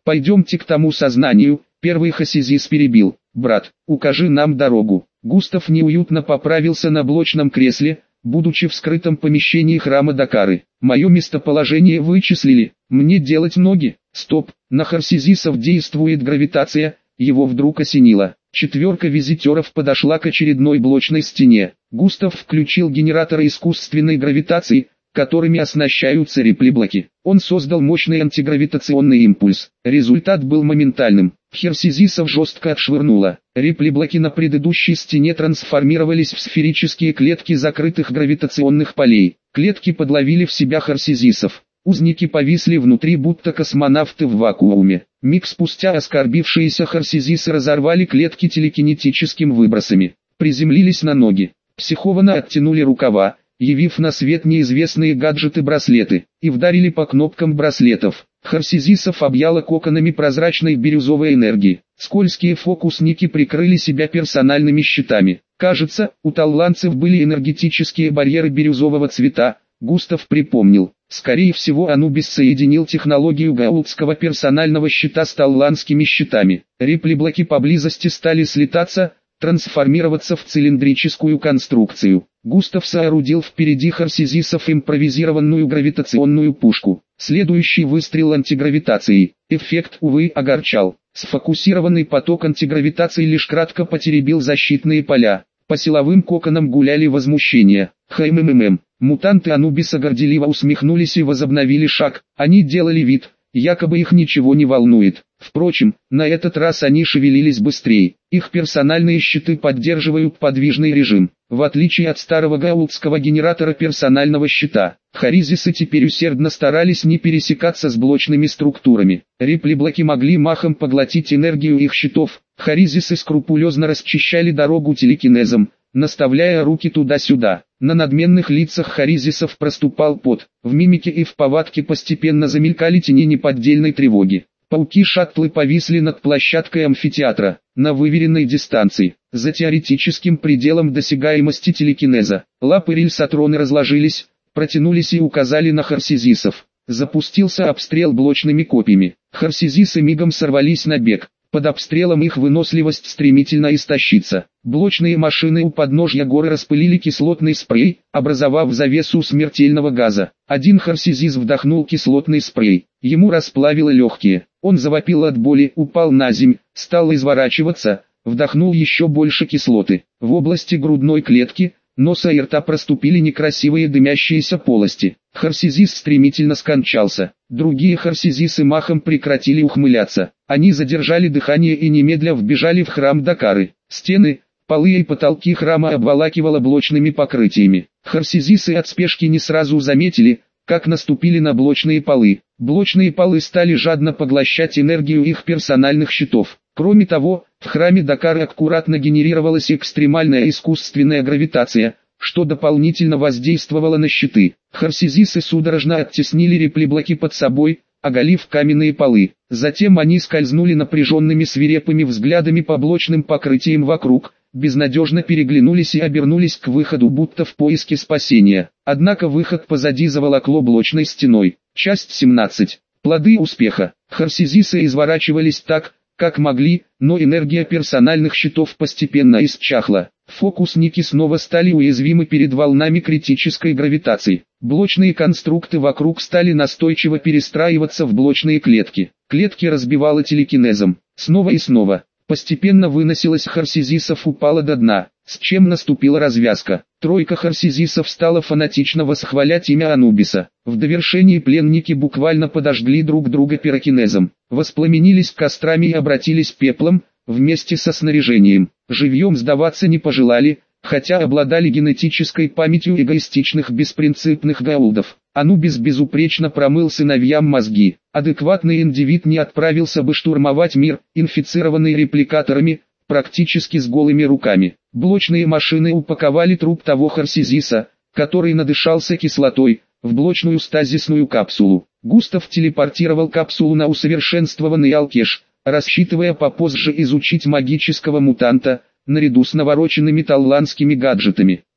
Пойдемте к тому сознанию, первый Хасизис перебил. Брат, укажи нам дорогу. Густав неуютно поправился на блочном кресле, будучи в скрытом помещении храма Дакары. Мое местоположение вычислили, мне делать ноги. Стоп, на Харсизисов действует гравитация, его вдруг осенило. Четверка визитеров подошла к очередной блочной стене. Густав включил генераторы искусственной гравитации, которыми оснащаются реплиблоки. Он создал мощный антигравитационный импульс. Результат был моментальным. Харсизисов жестко отшвырнуло. Реплиблоки на предыдущей стене трансформировались в сферические клетки закрытых гравитационных полей. Клетки подловили в себя Харсизисов. Узники повисли внутри, будто космонавты в вакууме. Миг спустя оскорбившиеся Харсизисы разорвали клетки телекинетическими выбросами. Приземлились на ноги. Психованно оттянули рукава, явив на свет неизвестные гаджеты-браслеты, и вдарили по кнопкам браслетов. Харсизисов объяло коконами прозрачной бирюзовой энергии. Скользкие фокусники прикрыли себя персональными щитами. Кажется, у талланцев были энергетические барьеры бирюзового цвета. Густав припомнил. Скорее всего, Анубис соединил технологию гаултского персонального щита с талланскими щитами. Реплиблоки поблизости стали слетаться, трансформироваться в цилиндрическую конструкцию. Густав соорудил впереди Харсизисов импровизированную гравитационную пушку. Следующий выстрел антигравитацией. Эффект, увы, огорчал. Сфокусированный поток антигравитации лишь кратко потеребил защитные поля. По силовым коконам гуляли возмущения. Хмммм. Мутанты Анубиса горделиво усмехнулись и возобновили шаг. Они делали вид, якобы их ничего не волнует. Впрочем, на этот раз они шевелились быстрее. Их персональные щиты поддерживают подвижный режим. В отличие от старого гаултского генератора персонального щита, Харизисы теперь усердно старались не пересекаться с блочными структурами. Реплиблоки могли махом поглотить энергию их щитов. Харизисы скрупулезно расчищали дорогу телекинезом, наставляя руки туда-сюда. На надменных лицах Харизисов проступал пот. В мимике и в повадке постепенно замелькали тени неподдельной тревоги. Пауки-шаттлы повисли над площадкой амфитеатра, на выверенной дистанции, за теоретическим пределом досягаемости телекинеза. Лапы рельсотроны разложились, протянулись и указали на Харсизисов. Запустился обстрел блочными копьями. Харсизисы мигом сорвались на бег. Под обстрелом их выносливость стремительно истощится. Блочные машины у подножья горы распылили кислотный спрей, образовав завесу смертельного газа. Один Харсизис вдохнул кислотный спрей. Ему расплавило легкие. Он завопил от боли, упал на земь, стал изворачиваться, вдохнул еще больше кислоты. В области грудной клетки, носа и рта проступили некрасивые дымящиеся полости. Харсизис стремительно скончался. Другие Харсизисы махом прекратили ухмыляться. Они задержали дыхание и немедля вбежали в храм Дакары. Стены, полы и потолки храма обволакивало блочными покрытиями. Харсизисы от спешки не сразу заметили, как наступили на блочные полы. Блочные полы стали жадно поглощать энергию их персональных щитов. Кроме того, в храме Дакары аккуратно генерировалась экстремальная искусственная гравитация, что дополнительно воздействовало на щиты. Харсизисы судорожно оттеснили реплиблоки под собой, оголив каменные полы. Затем они скользнули напряженными свирепыми взглядами по блочным покрытиям вокруг, безнадежно переглянулись и обернулись к выходу, будто в поиске спасения. Однако выход позади заволокло блочной стеной. Часть семнадцать. Плоды успеха. Харсизисы изворачивались так, как могли, но энергия персональных щитов постепенно исчахла. Фокусники снова стали уязвимы перед волнами критической гравитации. Блочные конструкты вокруг стали настойчиво перестраиваться в блочные клетки. Клетки разбивало телекинезом. Снова и снова. Постепенно выносилась Харсизисов, упала до дна, с чем наступила развязка. Тройка Харсизисов стала фанатично восхвалять имя Анубиса. В довершении пленники буквально подожгли друг друга пирокинезом, воспламенились кострами и обратились пеплом, вместе со снаряжением. Живьем сдаваться не пожелали, хотя обладали генетической памятью эгоистичных беспринципных гаулдов. Анубис безупречно промыл сыновьям мозги. Адекватный индивид не отправился бы штурмовать мир, инфицированный репликаторами, практически с голыми руками. Блочные машины упаковали труп того Харсизиса, который надышался кислотой, в блочную стазисную капсулу. Густав телепортировал капсулу на усовершенствованный Алкеш, рассчитывая попозже изучить магического мутанта, наряду с навороченными талланскими гаджетами.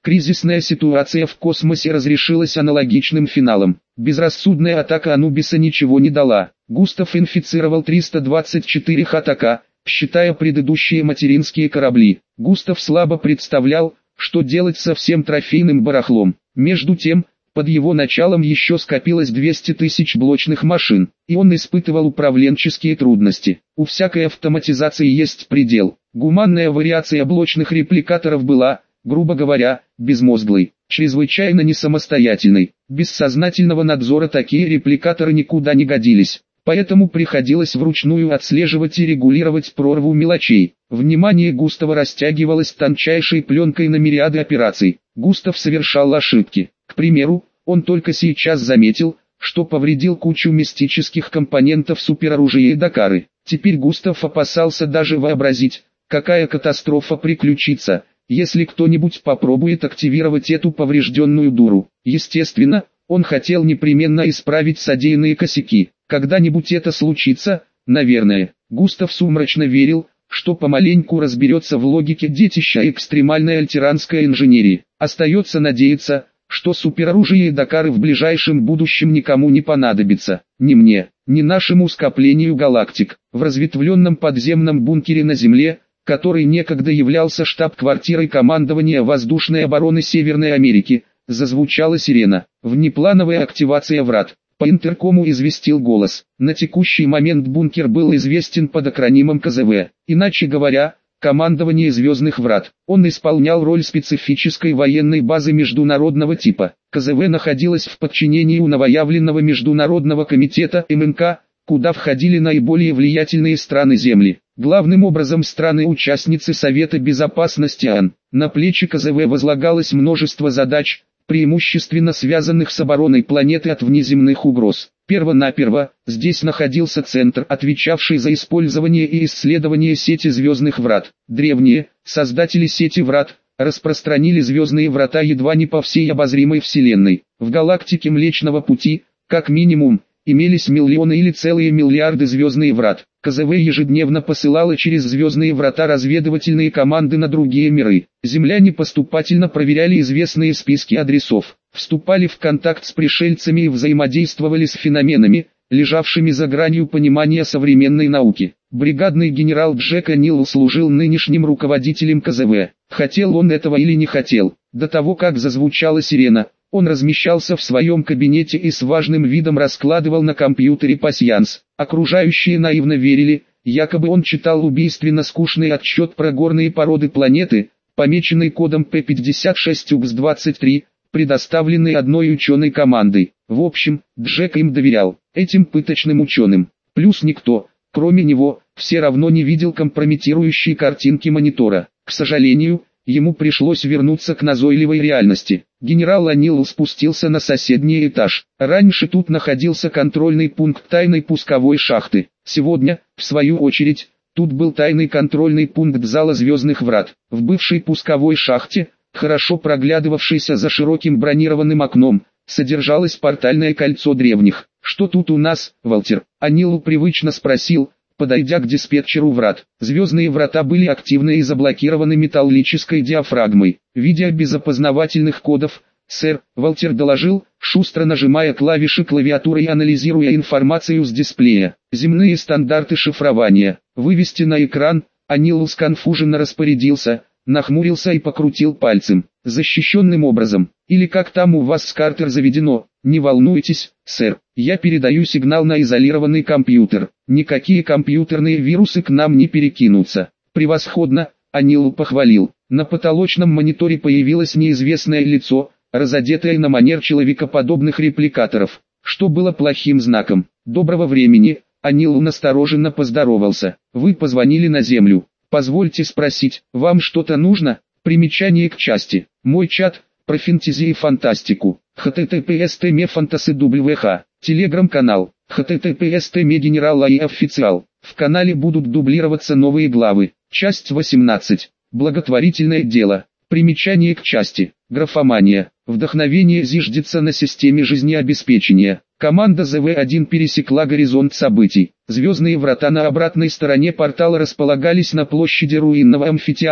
Кризисная ситуация в космосе разрешилась аналогичным финалом. Безрассудная атака Анубиса ничего не дала. Густав инфицировал триста двадцать четыре Х-Т-К, считая предыдущие материнские корабли. Густав слабо представлял, что делать со всем трофейным барахлом. Между тем, под его началом еще скопилось двести тысяч блочных машин, и он испытывал управленческие трудности. У всякой автоматизации есть предел. Гуманная вариация блочных репликаторов была, грубо говоря, безмозглой, чрезвычайно несамостоятельной. Без сознательного надзора такие репликаторы никуда не годились. Поэтому приходилось вручную отслеживать и регулировать прорву мелочей. Внимание Густава растягивалось тончайшей пленкой на мириады операций. Густав совершал ошибки. К примеру, он только сейчас заметил, что повредил кучу мистических компонентов супероружия и Дакары. Теперь Густав опасался даже вообразить, какая катастрофа приключится, если кто-нибудь попробует активировать эту поврежденную дуру. Естественно, он хотел непременно исправить содеянные косяки. Когда-нибудь это случится, наверное. Густав сумрачно верил, что помаленьку разберется в логике детища экстремальной альтеранской инженерии. Остается надеяться, что супероружие и Дакары в ближайшем будущем никому не понадобится. Ни мне, ни нашему скоплению галактик. В разветвленном подземном бункере на Земле, который некогда являлся штаб-квартирой командования воздушной обороны Северной Америки, зазвучала сирена. Внеплановая активация врат. По интеркому известил голос. На текущий момент бункер был известен под акронимом К З В. Иначе говоря, командование звездных врат. Он исполнял роль специфической военной базы международного типа. К З В находилась в подчинении у новоявленного Международного комитета М Н К, куда входили наиболее влиятельные страны Земли. Главным образом страны-участницы Совета Безопасности О О Н. На плечи К З В возлагалось множество задач, преимущественно связанных с обороной планеты от внеземных угроз. Первонаперво, здесь находился центр, отвечавший за использование и исследование сети звездных врат. Древние, создатели сети врат, распространили звездные врата едва не по всей обозримой Вселенной. В галактике Млечного Пути, как минимум, имелись миллионы или целые миллиарды звездных врат. К З В ежедневно посылала через звездные врата разведывательные команды на другие миры. Земляне поступательно проверяли известные списки адресов, вступали в контакт с пришельцами и взаимодействовали с феноменами, лежавшими за гранью понимания современной науки. Бригадный генерал Джек Нил служил нынешним руководителем К З В. Хотел он этого или не хотел, до того как зазвучала сирена, он размещался в своем кабинете и с важным видом раскладывал на компьютере пасьянс. Окружающие наивно верили, якобы он читал убийственно скучный отчет про горные породы планеты, помеченный кодом П пятьдесят шесть У Г С двадцать три, предоставленный одной ученой командой. В общем, Джек им доверял, этим пыточным ученым. Плюс никто, кроме него, все равно не видел компрометирующие картинки монитора. К сожалению, ему пришлось вернуться к назойливой реальности. Генерал Анил спустился на соседний этаж. Раньше тут находился контрольный пункт тайной пусковой шахты. Сегодня, в свою очередь, тут был тайный контрольный пункт зала звездных врат. В бывшей пусковой шахте, хорошо проглядывавшейся за широким бронированным окном, содержалось портальное кольцо древних. «Что тут у нас, Валтер?» Анил привычно спросил, подойдя к диспетчеру врат. Звездные врата были активны и заблокированы металлической диафрагмой. Видя без опознавательных кодов, сэр, Валтер доложил, шустро нажимая клавиши клавиатуры и анализируя информацию с дисплея. Земные стандарты шифрования. Вывести на экран, Анил сконфуженно распорядился, нахмурился и покрутил пальцем. Защищенным образом. Или как там у вас с Картер заведено. Не волнуйтесь, сэр, я передаю сигнал на изолированный компьютер. Никакие компьютерные вирусы к нам не перекинутся. Превосходно, Анил похвалил. На потолочном мониторе появилось неизвестное лицо, разодетое на манер человекоподобных репликаторов, что было плохим знаком. Доброго времени, Анил настороженно поздоровался. Вы позвонили на Землю. Позвольте спросить, вам что-то нужно? Примечание к части. Мой чат, про фэнтези и фантастику. эйч ти ти пи эс точка фантаси дабл ю эйч. Телеграм-канал. эйч ти ти пи эс точка генерал и официал. В канале будут дублироваться новые главы. Часть восемнадцать. Благотворительное дело. Примечание к части. Графомания. Вдохновение зиждется на системе жизнеобеспечения. Команда З В один пересекла горизонт событий. Звездные врата на обратной стороне портала располагались на площади руинного амфитеатра,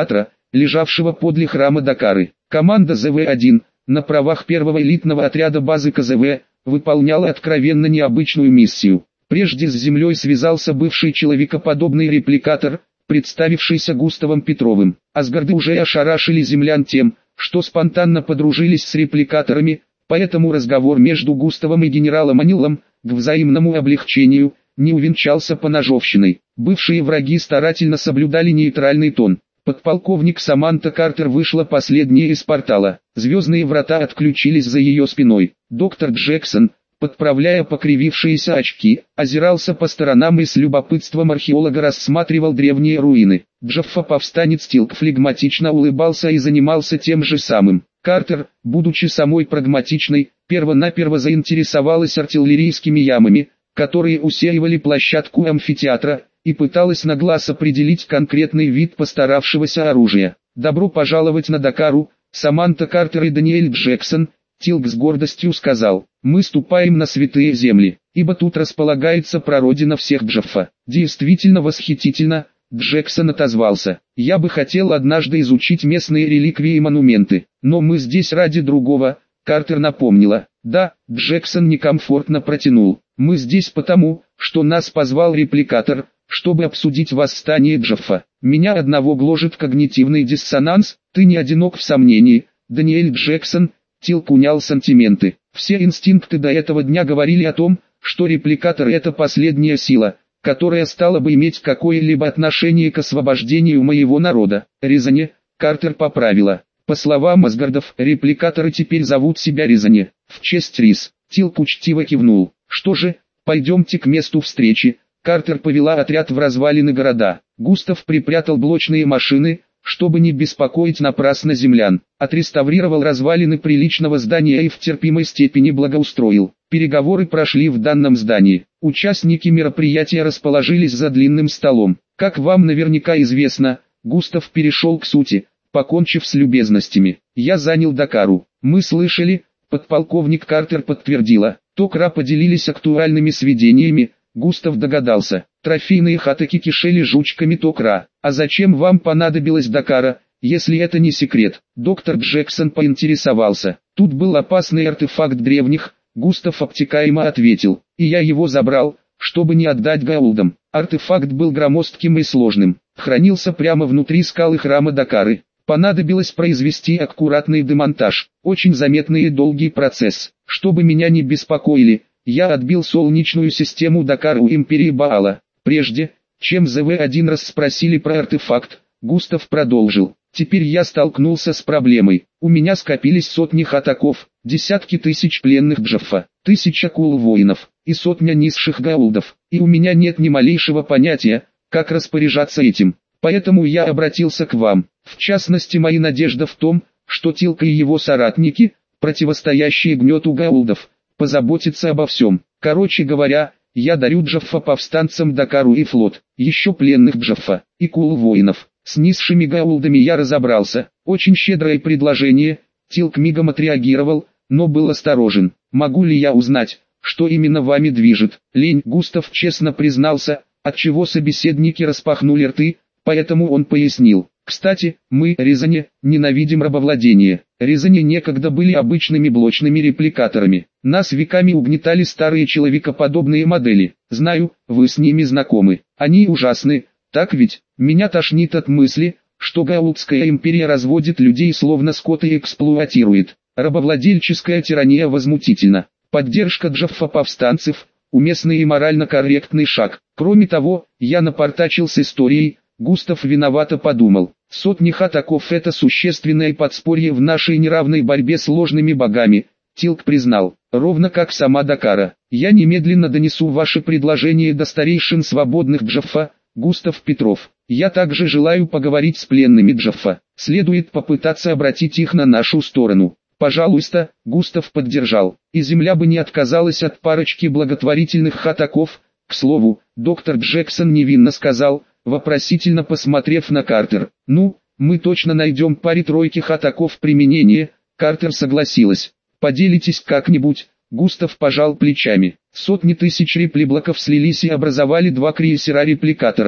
лежавшего подле храма Дакары. Команда зэ вэ один, на правах первого элитного отряда базы ка зэ вэ, выполняла откровенно необычную миссию. Прежде с землей связался бывший человекоподобный репликатор, представившийся Густавом Петровым. Асгарды уже ошарашили землян тем, что спонтанно подружились с репликаторами, поэтому разговор между Густавом и генералом Анилом, к взаимному облегчению, не увенчался поножовщиной. Бывшие враги старательно соблюдали нейтральный тон. Подполковник Саманта Картер вышла последняя из портала. Звездные врата отключились за ее спиной. Доктор Джексон, подправляя покривившиеся очки, озирался по сторонам и с любопытством археолога рассматривал древние руины. Джаффа-повстанец Тилк флегматично улыбался и занимался тем же самым. Картер, будучи самой прагматичной, первонаперво заинтересовалась артиллерийскими ямами, которые усеивали площадку амфитеатра, и пыталась на глаз определить конкретный вид постаравшегося оружия. «Добро пожаловать на Дакару, Саманта Картер и Даниэль Джексон», Тилк с гордостью сказал. «Мы ступаем на святые земли, ибо тут располагается прародина всех Джаффа». «Действительно восхитительно», Джексон отозвался. «Я бы хотел однажды изучить местные реликвии и монументы, но мы здесь ради другого», Картер напомнила. «Да», Джексон некомфортно протянул. «Мы здесь потому, что нас позвал репликатор, чтобы обсудить восстание Джаффа. Меня одного гложет когнитивный диссонанс, ты не одинок в сомнении, Даниэль Джексон». Тилк унял сантименты. «Все инстинкты до этого дня говорили о том, что репликатор — это последняя сила, которая стала бы иметь какое-либо отношение к освобождению моего народа». Ризане, Картер поправила. «По словам Асгардов, репликаторы теперь зовут себя Ризане, в честь Рис». Тилк учтиво кивнул. «Что же, пойдемте к месту встречи». Картер повела отряд в развалины города. Густав припрятал блочные машины, чтобы не беспокоить напрасно землян. Отреставрировал развалины приличного здания и в терпимой степени благоустроил. Переговоры прошли в данном здании. Участники мероприятия расположились за длинным столом. Как вам наверняка известно, Густав перешел к сути, покончив с любезностями. «Я занял Дакару». «Мы слышали», подполковник Картер подтвердила. Токра поделились актуальными сведениями. Густав догадался. Трофейные хатаки кишели жучками Токра. «А зачем вам понадобилась Дакара, если это не секрет?» Доктор Джексон поинтересовался. «Тут был опасный артефакт древних», Густав обтекаемо ответил. «И я его забрал, чтобы не отдать Гаулдам». Артефакт был громоздким и сложным. Хранился прямо внутри скалы храма Дакары. Понадобилось произвести аккуратный демонтаж. Очень заметный и долгий процесс. Чтобы меня не беспокоили, я отбил солнечную систему Дакары у Империи Баала. Прежде, чем зэ вэ один расспросили про артефакт, Густав продолжил. Теперь я столкнулся с проблемой. У меня скопились сотни хатаков, десятки тысяч пленных Джаффа, тысяча кул-воинов и сотня низших гаулдов. И у меня нет ни малейшего понятия, как распоряжаться этим. Поэтому я обратился к вам. В частности, моя надежда в том, что Тилк и его соратники, противостоящие гнету гаулдов, позаботятся обо всем. Короче говоря, я дарю Джаффа-повстанцам Дакару и флот, еще пленных Джаффа, и кул-воинов. С низшими гаулдами я разобрался. Очень щедрое предложение. Тилк мигом отреагировал, но был осторожен. «Могу ли я узнать, что именно вами движет?» Лень. Густав честно признался, отчего собеседники распахнули рты, поэтому он пояснил. «Кстати, мы, Ризане, ненавидим рабовладение. Ризане некогда были обычными блочными репликаторами. Нас веками угнетали старые человекоподобные модели. Знаю, вы с ними знакомы. Они ужасны, так ведь? Меня тошнит от мысли, что Гаулдская империя разводит людей словно скот и эксплуатирует. Рабовладельческая тирания возмутительна. Поддержка Джаффа-повстанцев – уместный и морально корректный шаг. Кроме того, я напортачил с историей». Густав виновато подумал. «Сотни хатаков — это существенное подспорье в нашей неравной борьбе с ложными богами», Тилк признал, «ровно как сама Дакара. Я немедленно донесу ваше предложение до старейшин свободных Джаффа, Густав Петров. Я также желаю поговорить с пленными Джаффа. Следует попытаться обратить их на нашу сторону». «Пожалуйста», Густав поддержал, «и земля бы не отказалась от парочки благотворительных хатаков». К слову, доктор Джексон невинно сказал, вопросительно посмотрев на Картер. «Ну, мы точно найдем паре-тройки хатаков применения». Картер согласилась. «Поделитесь как-нибудь». Густав пожал плечами. Сотни тысяч реплиблоков слились и образовали два крейсера репликаторов.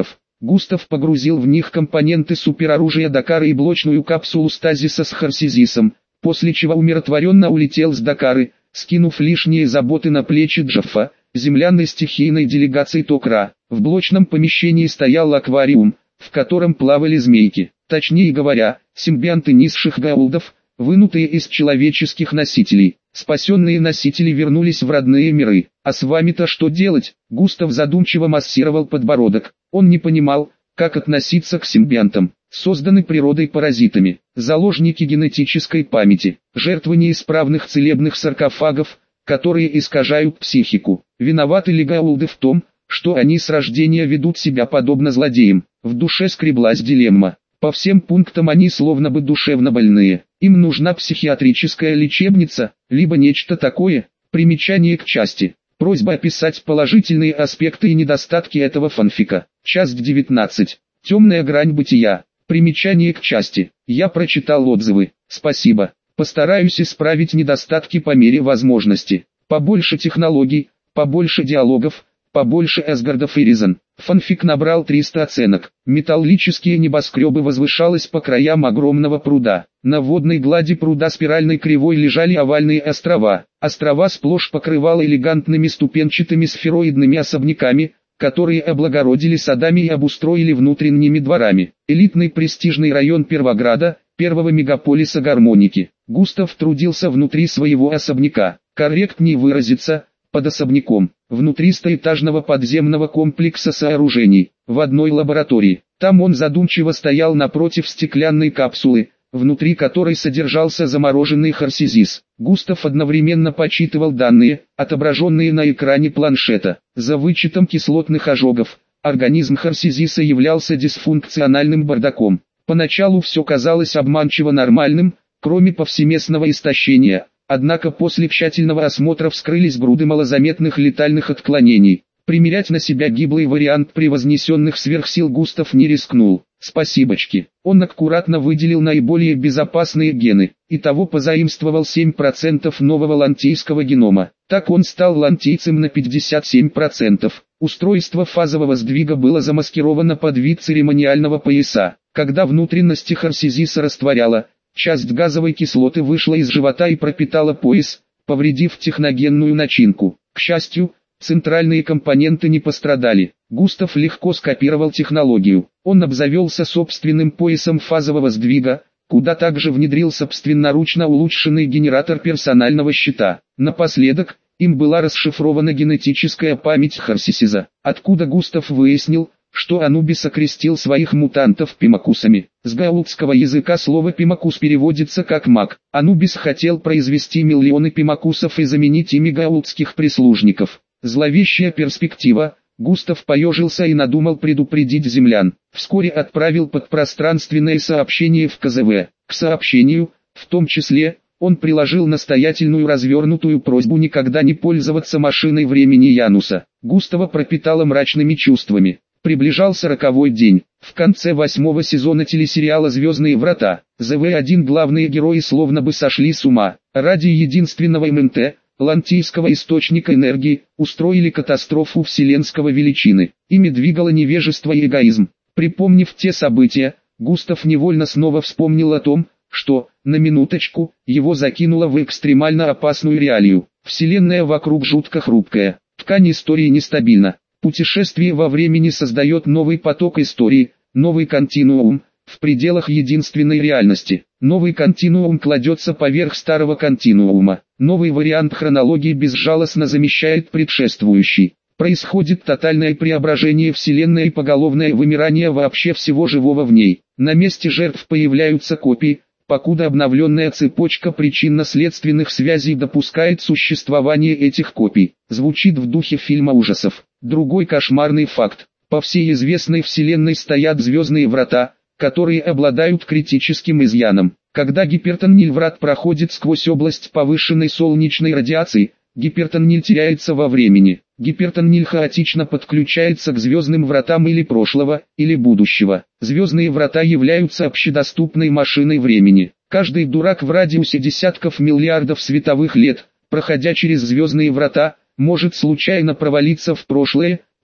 Густав погрузил в них компоненты супероружия Дакара и блочную капсулу стазиса с Харсизисом, после чего умиротворенно улетел с Дакары, скинув лишние заботы на плечи Джаффа, землянной стихийной делегации Токра. В блочном помещении стоял аквариум, в котором плавали змейки, точнее говоря, симбионты низших гаулдов, вынутые из человеческих носителей. Спасенные носители вернулись в родные миры. А с вами-то что делать? Густав задумчиво массировал подбородок. Он не понимал, как относиться к симбионтам, созданы природой паразитами, заложники генетической памяти, жертвы неисправных целебных саркофагов, которые искажают психику. Виноваты ли гаулды в том, что они с рождения ведут себя подобно злодеям? В душе скреблась дилемма. По всем пунктам они словно бы душевно больные. Им нужна психиатрическая лечебница, либо нечто такое. Примечание к части. Просьба описать положительные аспекты и недостатки этого фанфика. Часть девятнадцать. Темная грань бытия. Примечание к части. Я прочитал отзывы. Спасибо. Постараюсь исправить недостатки по мере возможности. Побольше технологий, побольше диалогов, побольше Эсгардов и Ризен. Фанфик набрал триста оценок. Металлические небоскребы возвышались по краям огромного пруда. На водной глади пруда спиральной кривой лежали овальные острова. Острова сплошь покрывало элегантными ступенчатыми сфероидными особняками, которые облагородили садами и обустроили внутренними дворами. Элитный престижный район Первограда, первого мегаполиса гармоники. Густав трудился внутри своего особняка. Корректнее выразиться, под особняком, внутри стоэтажного подземного комплекса сооружений, в одной лаборатории. Там он задумчиво стоял напротив стеклянной капсулы, внутри которой содержался замороженный харсизис. Густав одновременно подсчитывал данные, отображенные на экране планшета. За вычетом кислотных ожогов, организм харсизиса являлся дисфункциональным бардаком. Поначалу все казалось обманчиво нормальным, кроме повсеместного истощения. Однако после тщательного осмотра вскрылись груды малозаметных летальных отклонений. Примерять на себя гиблый вариант превознесенных сверхсил Густав не рискнул. Спасибочки. Он аккуратно выделил наиболее безопасные гены. Итого позаимствовал семь процентов нового лантийского генома. Так он стал лантийцем на пятьдесят семь процентов. Устройство фазового сдвига было замаскировано под вид церемониального пояса. Когда внутренности харсизиса растворяло, часть газовой кислоты вышла из живота и пропитала пояс, повредив техногенную начинку. К счастью, центральные компоненты не пострадали. Густав легко скопировал технологию. Он обзавелся собственным поясом фазового сдвига, куда также внедрил собственноручно улучшенный генератор персонального щита. Напоследок, им была расшифрована генетическая память Харсисиза, откуда Густав выяснил, что Анубис окрестил своих мутантов пимакусами. С гаулдского языка слово пимакус переводится как маг. Анубис хотел произвести миллионы пимакусов и заменить ими гаулдских прислужников. Зловещая перспектива. Густав поежился и надумал предупредить землян. Вскоре отправил подпространственное сообщение в ка зэ вэ. К сообщению, в том числе, он приложил настоятельную развернутую просьбу никогда не пользоваться машиной времени Януса. Густава пропитало мрачными чувствами. Приближался роковой день. В конце восьмого сезона телесериала «Звездные врата» зэ вэ один главные герои словно бы сошли с ума. Ради единственного эм эн тэ, лантийского источника энергии, устроили катастрофу вселенского величины. Ими двигало невежество и эгоизм. Припомнив те события, Густав невольно снова вспомнил о том, что, на минуточку, его закинуло в экстремально опасную реалию. Вселенная вокруг жутко хрупкая. Ткань истории нестабильна. Путешествие во времени создает новый поток истории, новый континуум, в пределах единственной реальности. Новый континуум кладется поверх старого континуума. Новый вариант хронологии безжалостно замещает предшествующий. Происходит тотальное преображение Вселенной и поголовное вымирание вообще всего живого в ней. На месте жертв появляются копии, покуда обновленная цепочка причинно-следственных связей допускает существование этих копий. Звучит в духе фильма ужасов. Другой кошмарный факт. По всей известной Вселенной стоят звездные врата, которые обладают критическим изъяном. Когда гипертонниль-врат проходит сквозь область повышенной солнечной радиации, гипертонниль теряется во времени. Гипертонниль хаотично подключается к звездным вратам или прошлого, или будущего. Звездные врата являются общедоступной машиной времени. Каждый дурак в радиусе десятков миллиардов световых лет, проходя через звездные врата, может случайно провалиться в прошлое,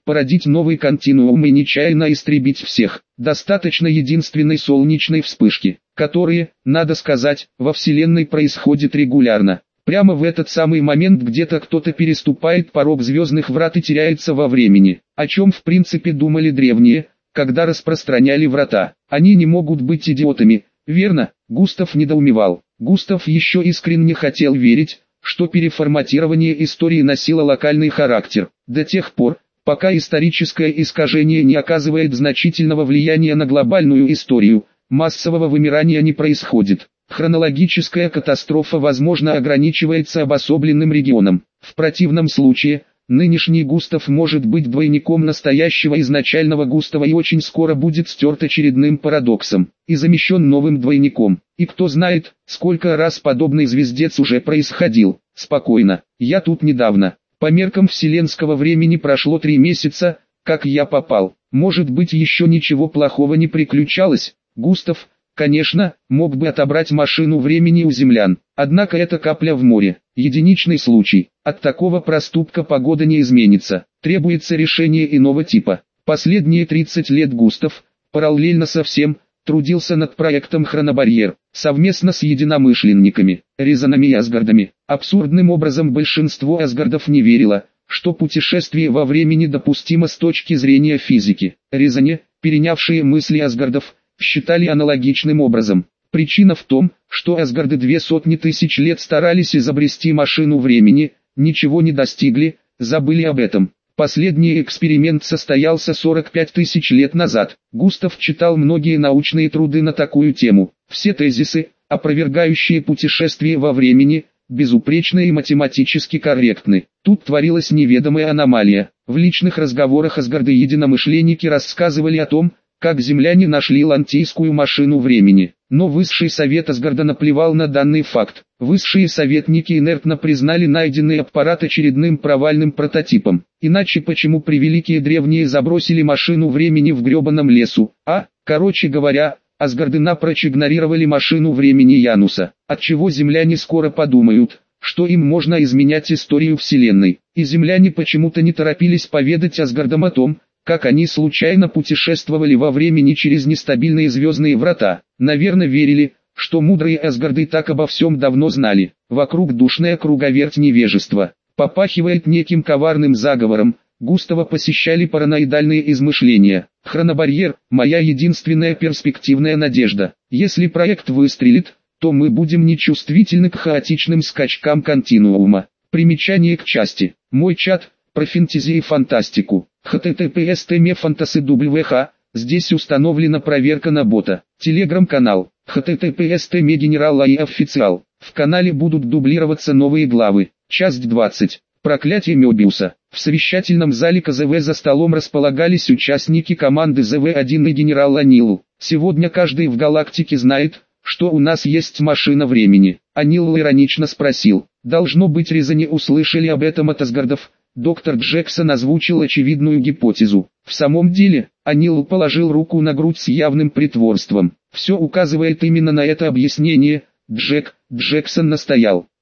породить новый континуум и нечаянно истребить всех. Достаточно единственной солнечной вспышки, которые, надо сказать, во Вселенной происходит регулярно. Прямо в этот самый момент где-то кто-то переступает порог звездных врат и теряется во времени, о чем в принципе думали древние, когда распространяли врата. Они не могут быть идиотами, верно? Густав недоумевал. Густав еще искренне хотел верить, что переформатирование истории носило локальный характер, до тех пор, пока историческое искажение не оказывает значительного влияния на глобальную историю, массового вымирания не происходит. Хронологическая катастрофа возможно ограничивается обособленным регионом. В противном случае, нынешний Густав может быть двойником настоящего изначального Густава и очень скоро будет стерт очередным парадоксом и замещен новым двойником. И кто знает, сколько раз подобный звездец уже происходил. Спокойно, я тут недавно. По меркам вселенского времени прошло три месяца, как я попал. Может быть, еще ничего плохого не приключалось. Густав, конечно, мог бы отобрать машину времени у землян. Однако это капля в море, единичный случай. От такого проступка погода не изменится. Требуется решение иного типа. Последние тридцать лет Густав, параллельно со всем, трудился над проектом «Хронобарьер», совместно с единомышленниками, Резанами и Асгардами. Абсурдным образом большинство Асгардов не верило, что путешествие во времени допустимо с точки зрения физики. Резане, перенявшие мысли Асгардов, считали аналогичным образом. Причина в том, что Асгарды две сотни тысяч лет старались изобрести машину времени, ничего не достигли, забыли об этом. Последний эксперимент состоялся сорок пять тысяч лет назад. Густав читал многие научные труды на такую тему. Все тезисы, опровергающие путешествие во времени, безупречны и математически корректны. Тут творилась неведомая аномалия. В личных разговорах Асгарды-единомышленники рассказывали о том, как земляне нашли лантийскую машину времени. Но Высший Совет Асгарда наплевал на данный факт. Высшие советники инертно признали найденный аппарат очередным провальным прототипом. Иначе почему превеликие древние забросили машину времени в гребаном лесу? А, короче говоря, Асгарды напрочь игнорировали машину времени Януса. Отчего земляне скоро подумают, что им можно изменять историю Вселенной. И земляне почему-то не торопились поведать Асгардам о том, как они случайно путешествовали во времени через нестабильные звездные врата. Наверное, верили, что мудрые Асгарды так обо всем давно знали. Вокруг душная круговерть невежества. Попахивает неким коварным заговором. Густава посещали параноидальные измышления. Хронобарьер – моя единственная перспективная надежда. Если проект выстрелит, то мы будем нечувствительны к хаотичным скачкам континуума. Примечание к части. Мой чат – про фэнтези и фантастику. эйч ти ти пи эс точка фантаси точка дабл ю эйч. Здесь установлена проверка на бота. Телеграм-канал. эйч ти ти пи эс точка генерал эй официал. В канале будут дублироваться новые главы. Часть двадцать. Проклятие Мёбиуса. В совещательном зале ка зэ вэ за столом располагались участники команды зэ вэ один и генерал Анил. Сегодня каждый в галактике знает, что у нас есть машина времени. Анил иронично спросил. Должно быть, Резане услышали об этом от Асгардов. Доктор Джексон озвучил очевидную гипотезу. В самом деле, Анил положил руку на грудь с явным притворством. Все указывает именно на это объяснение. Джек, Джексон настоял.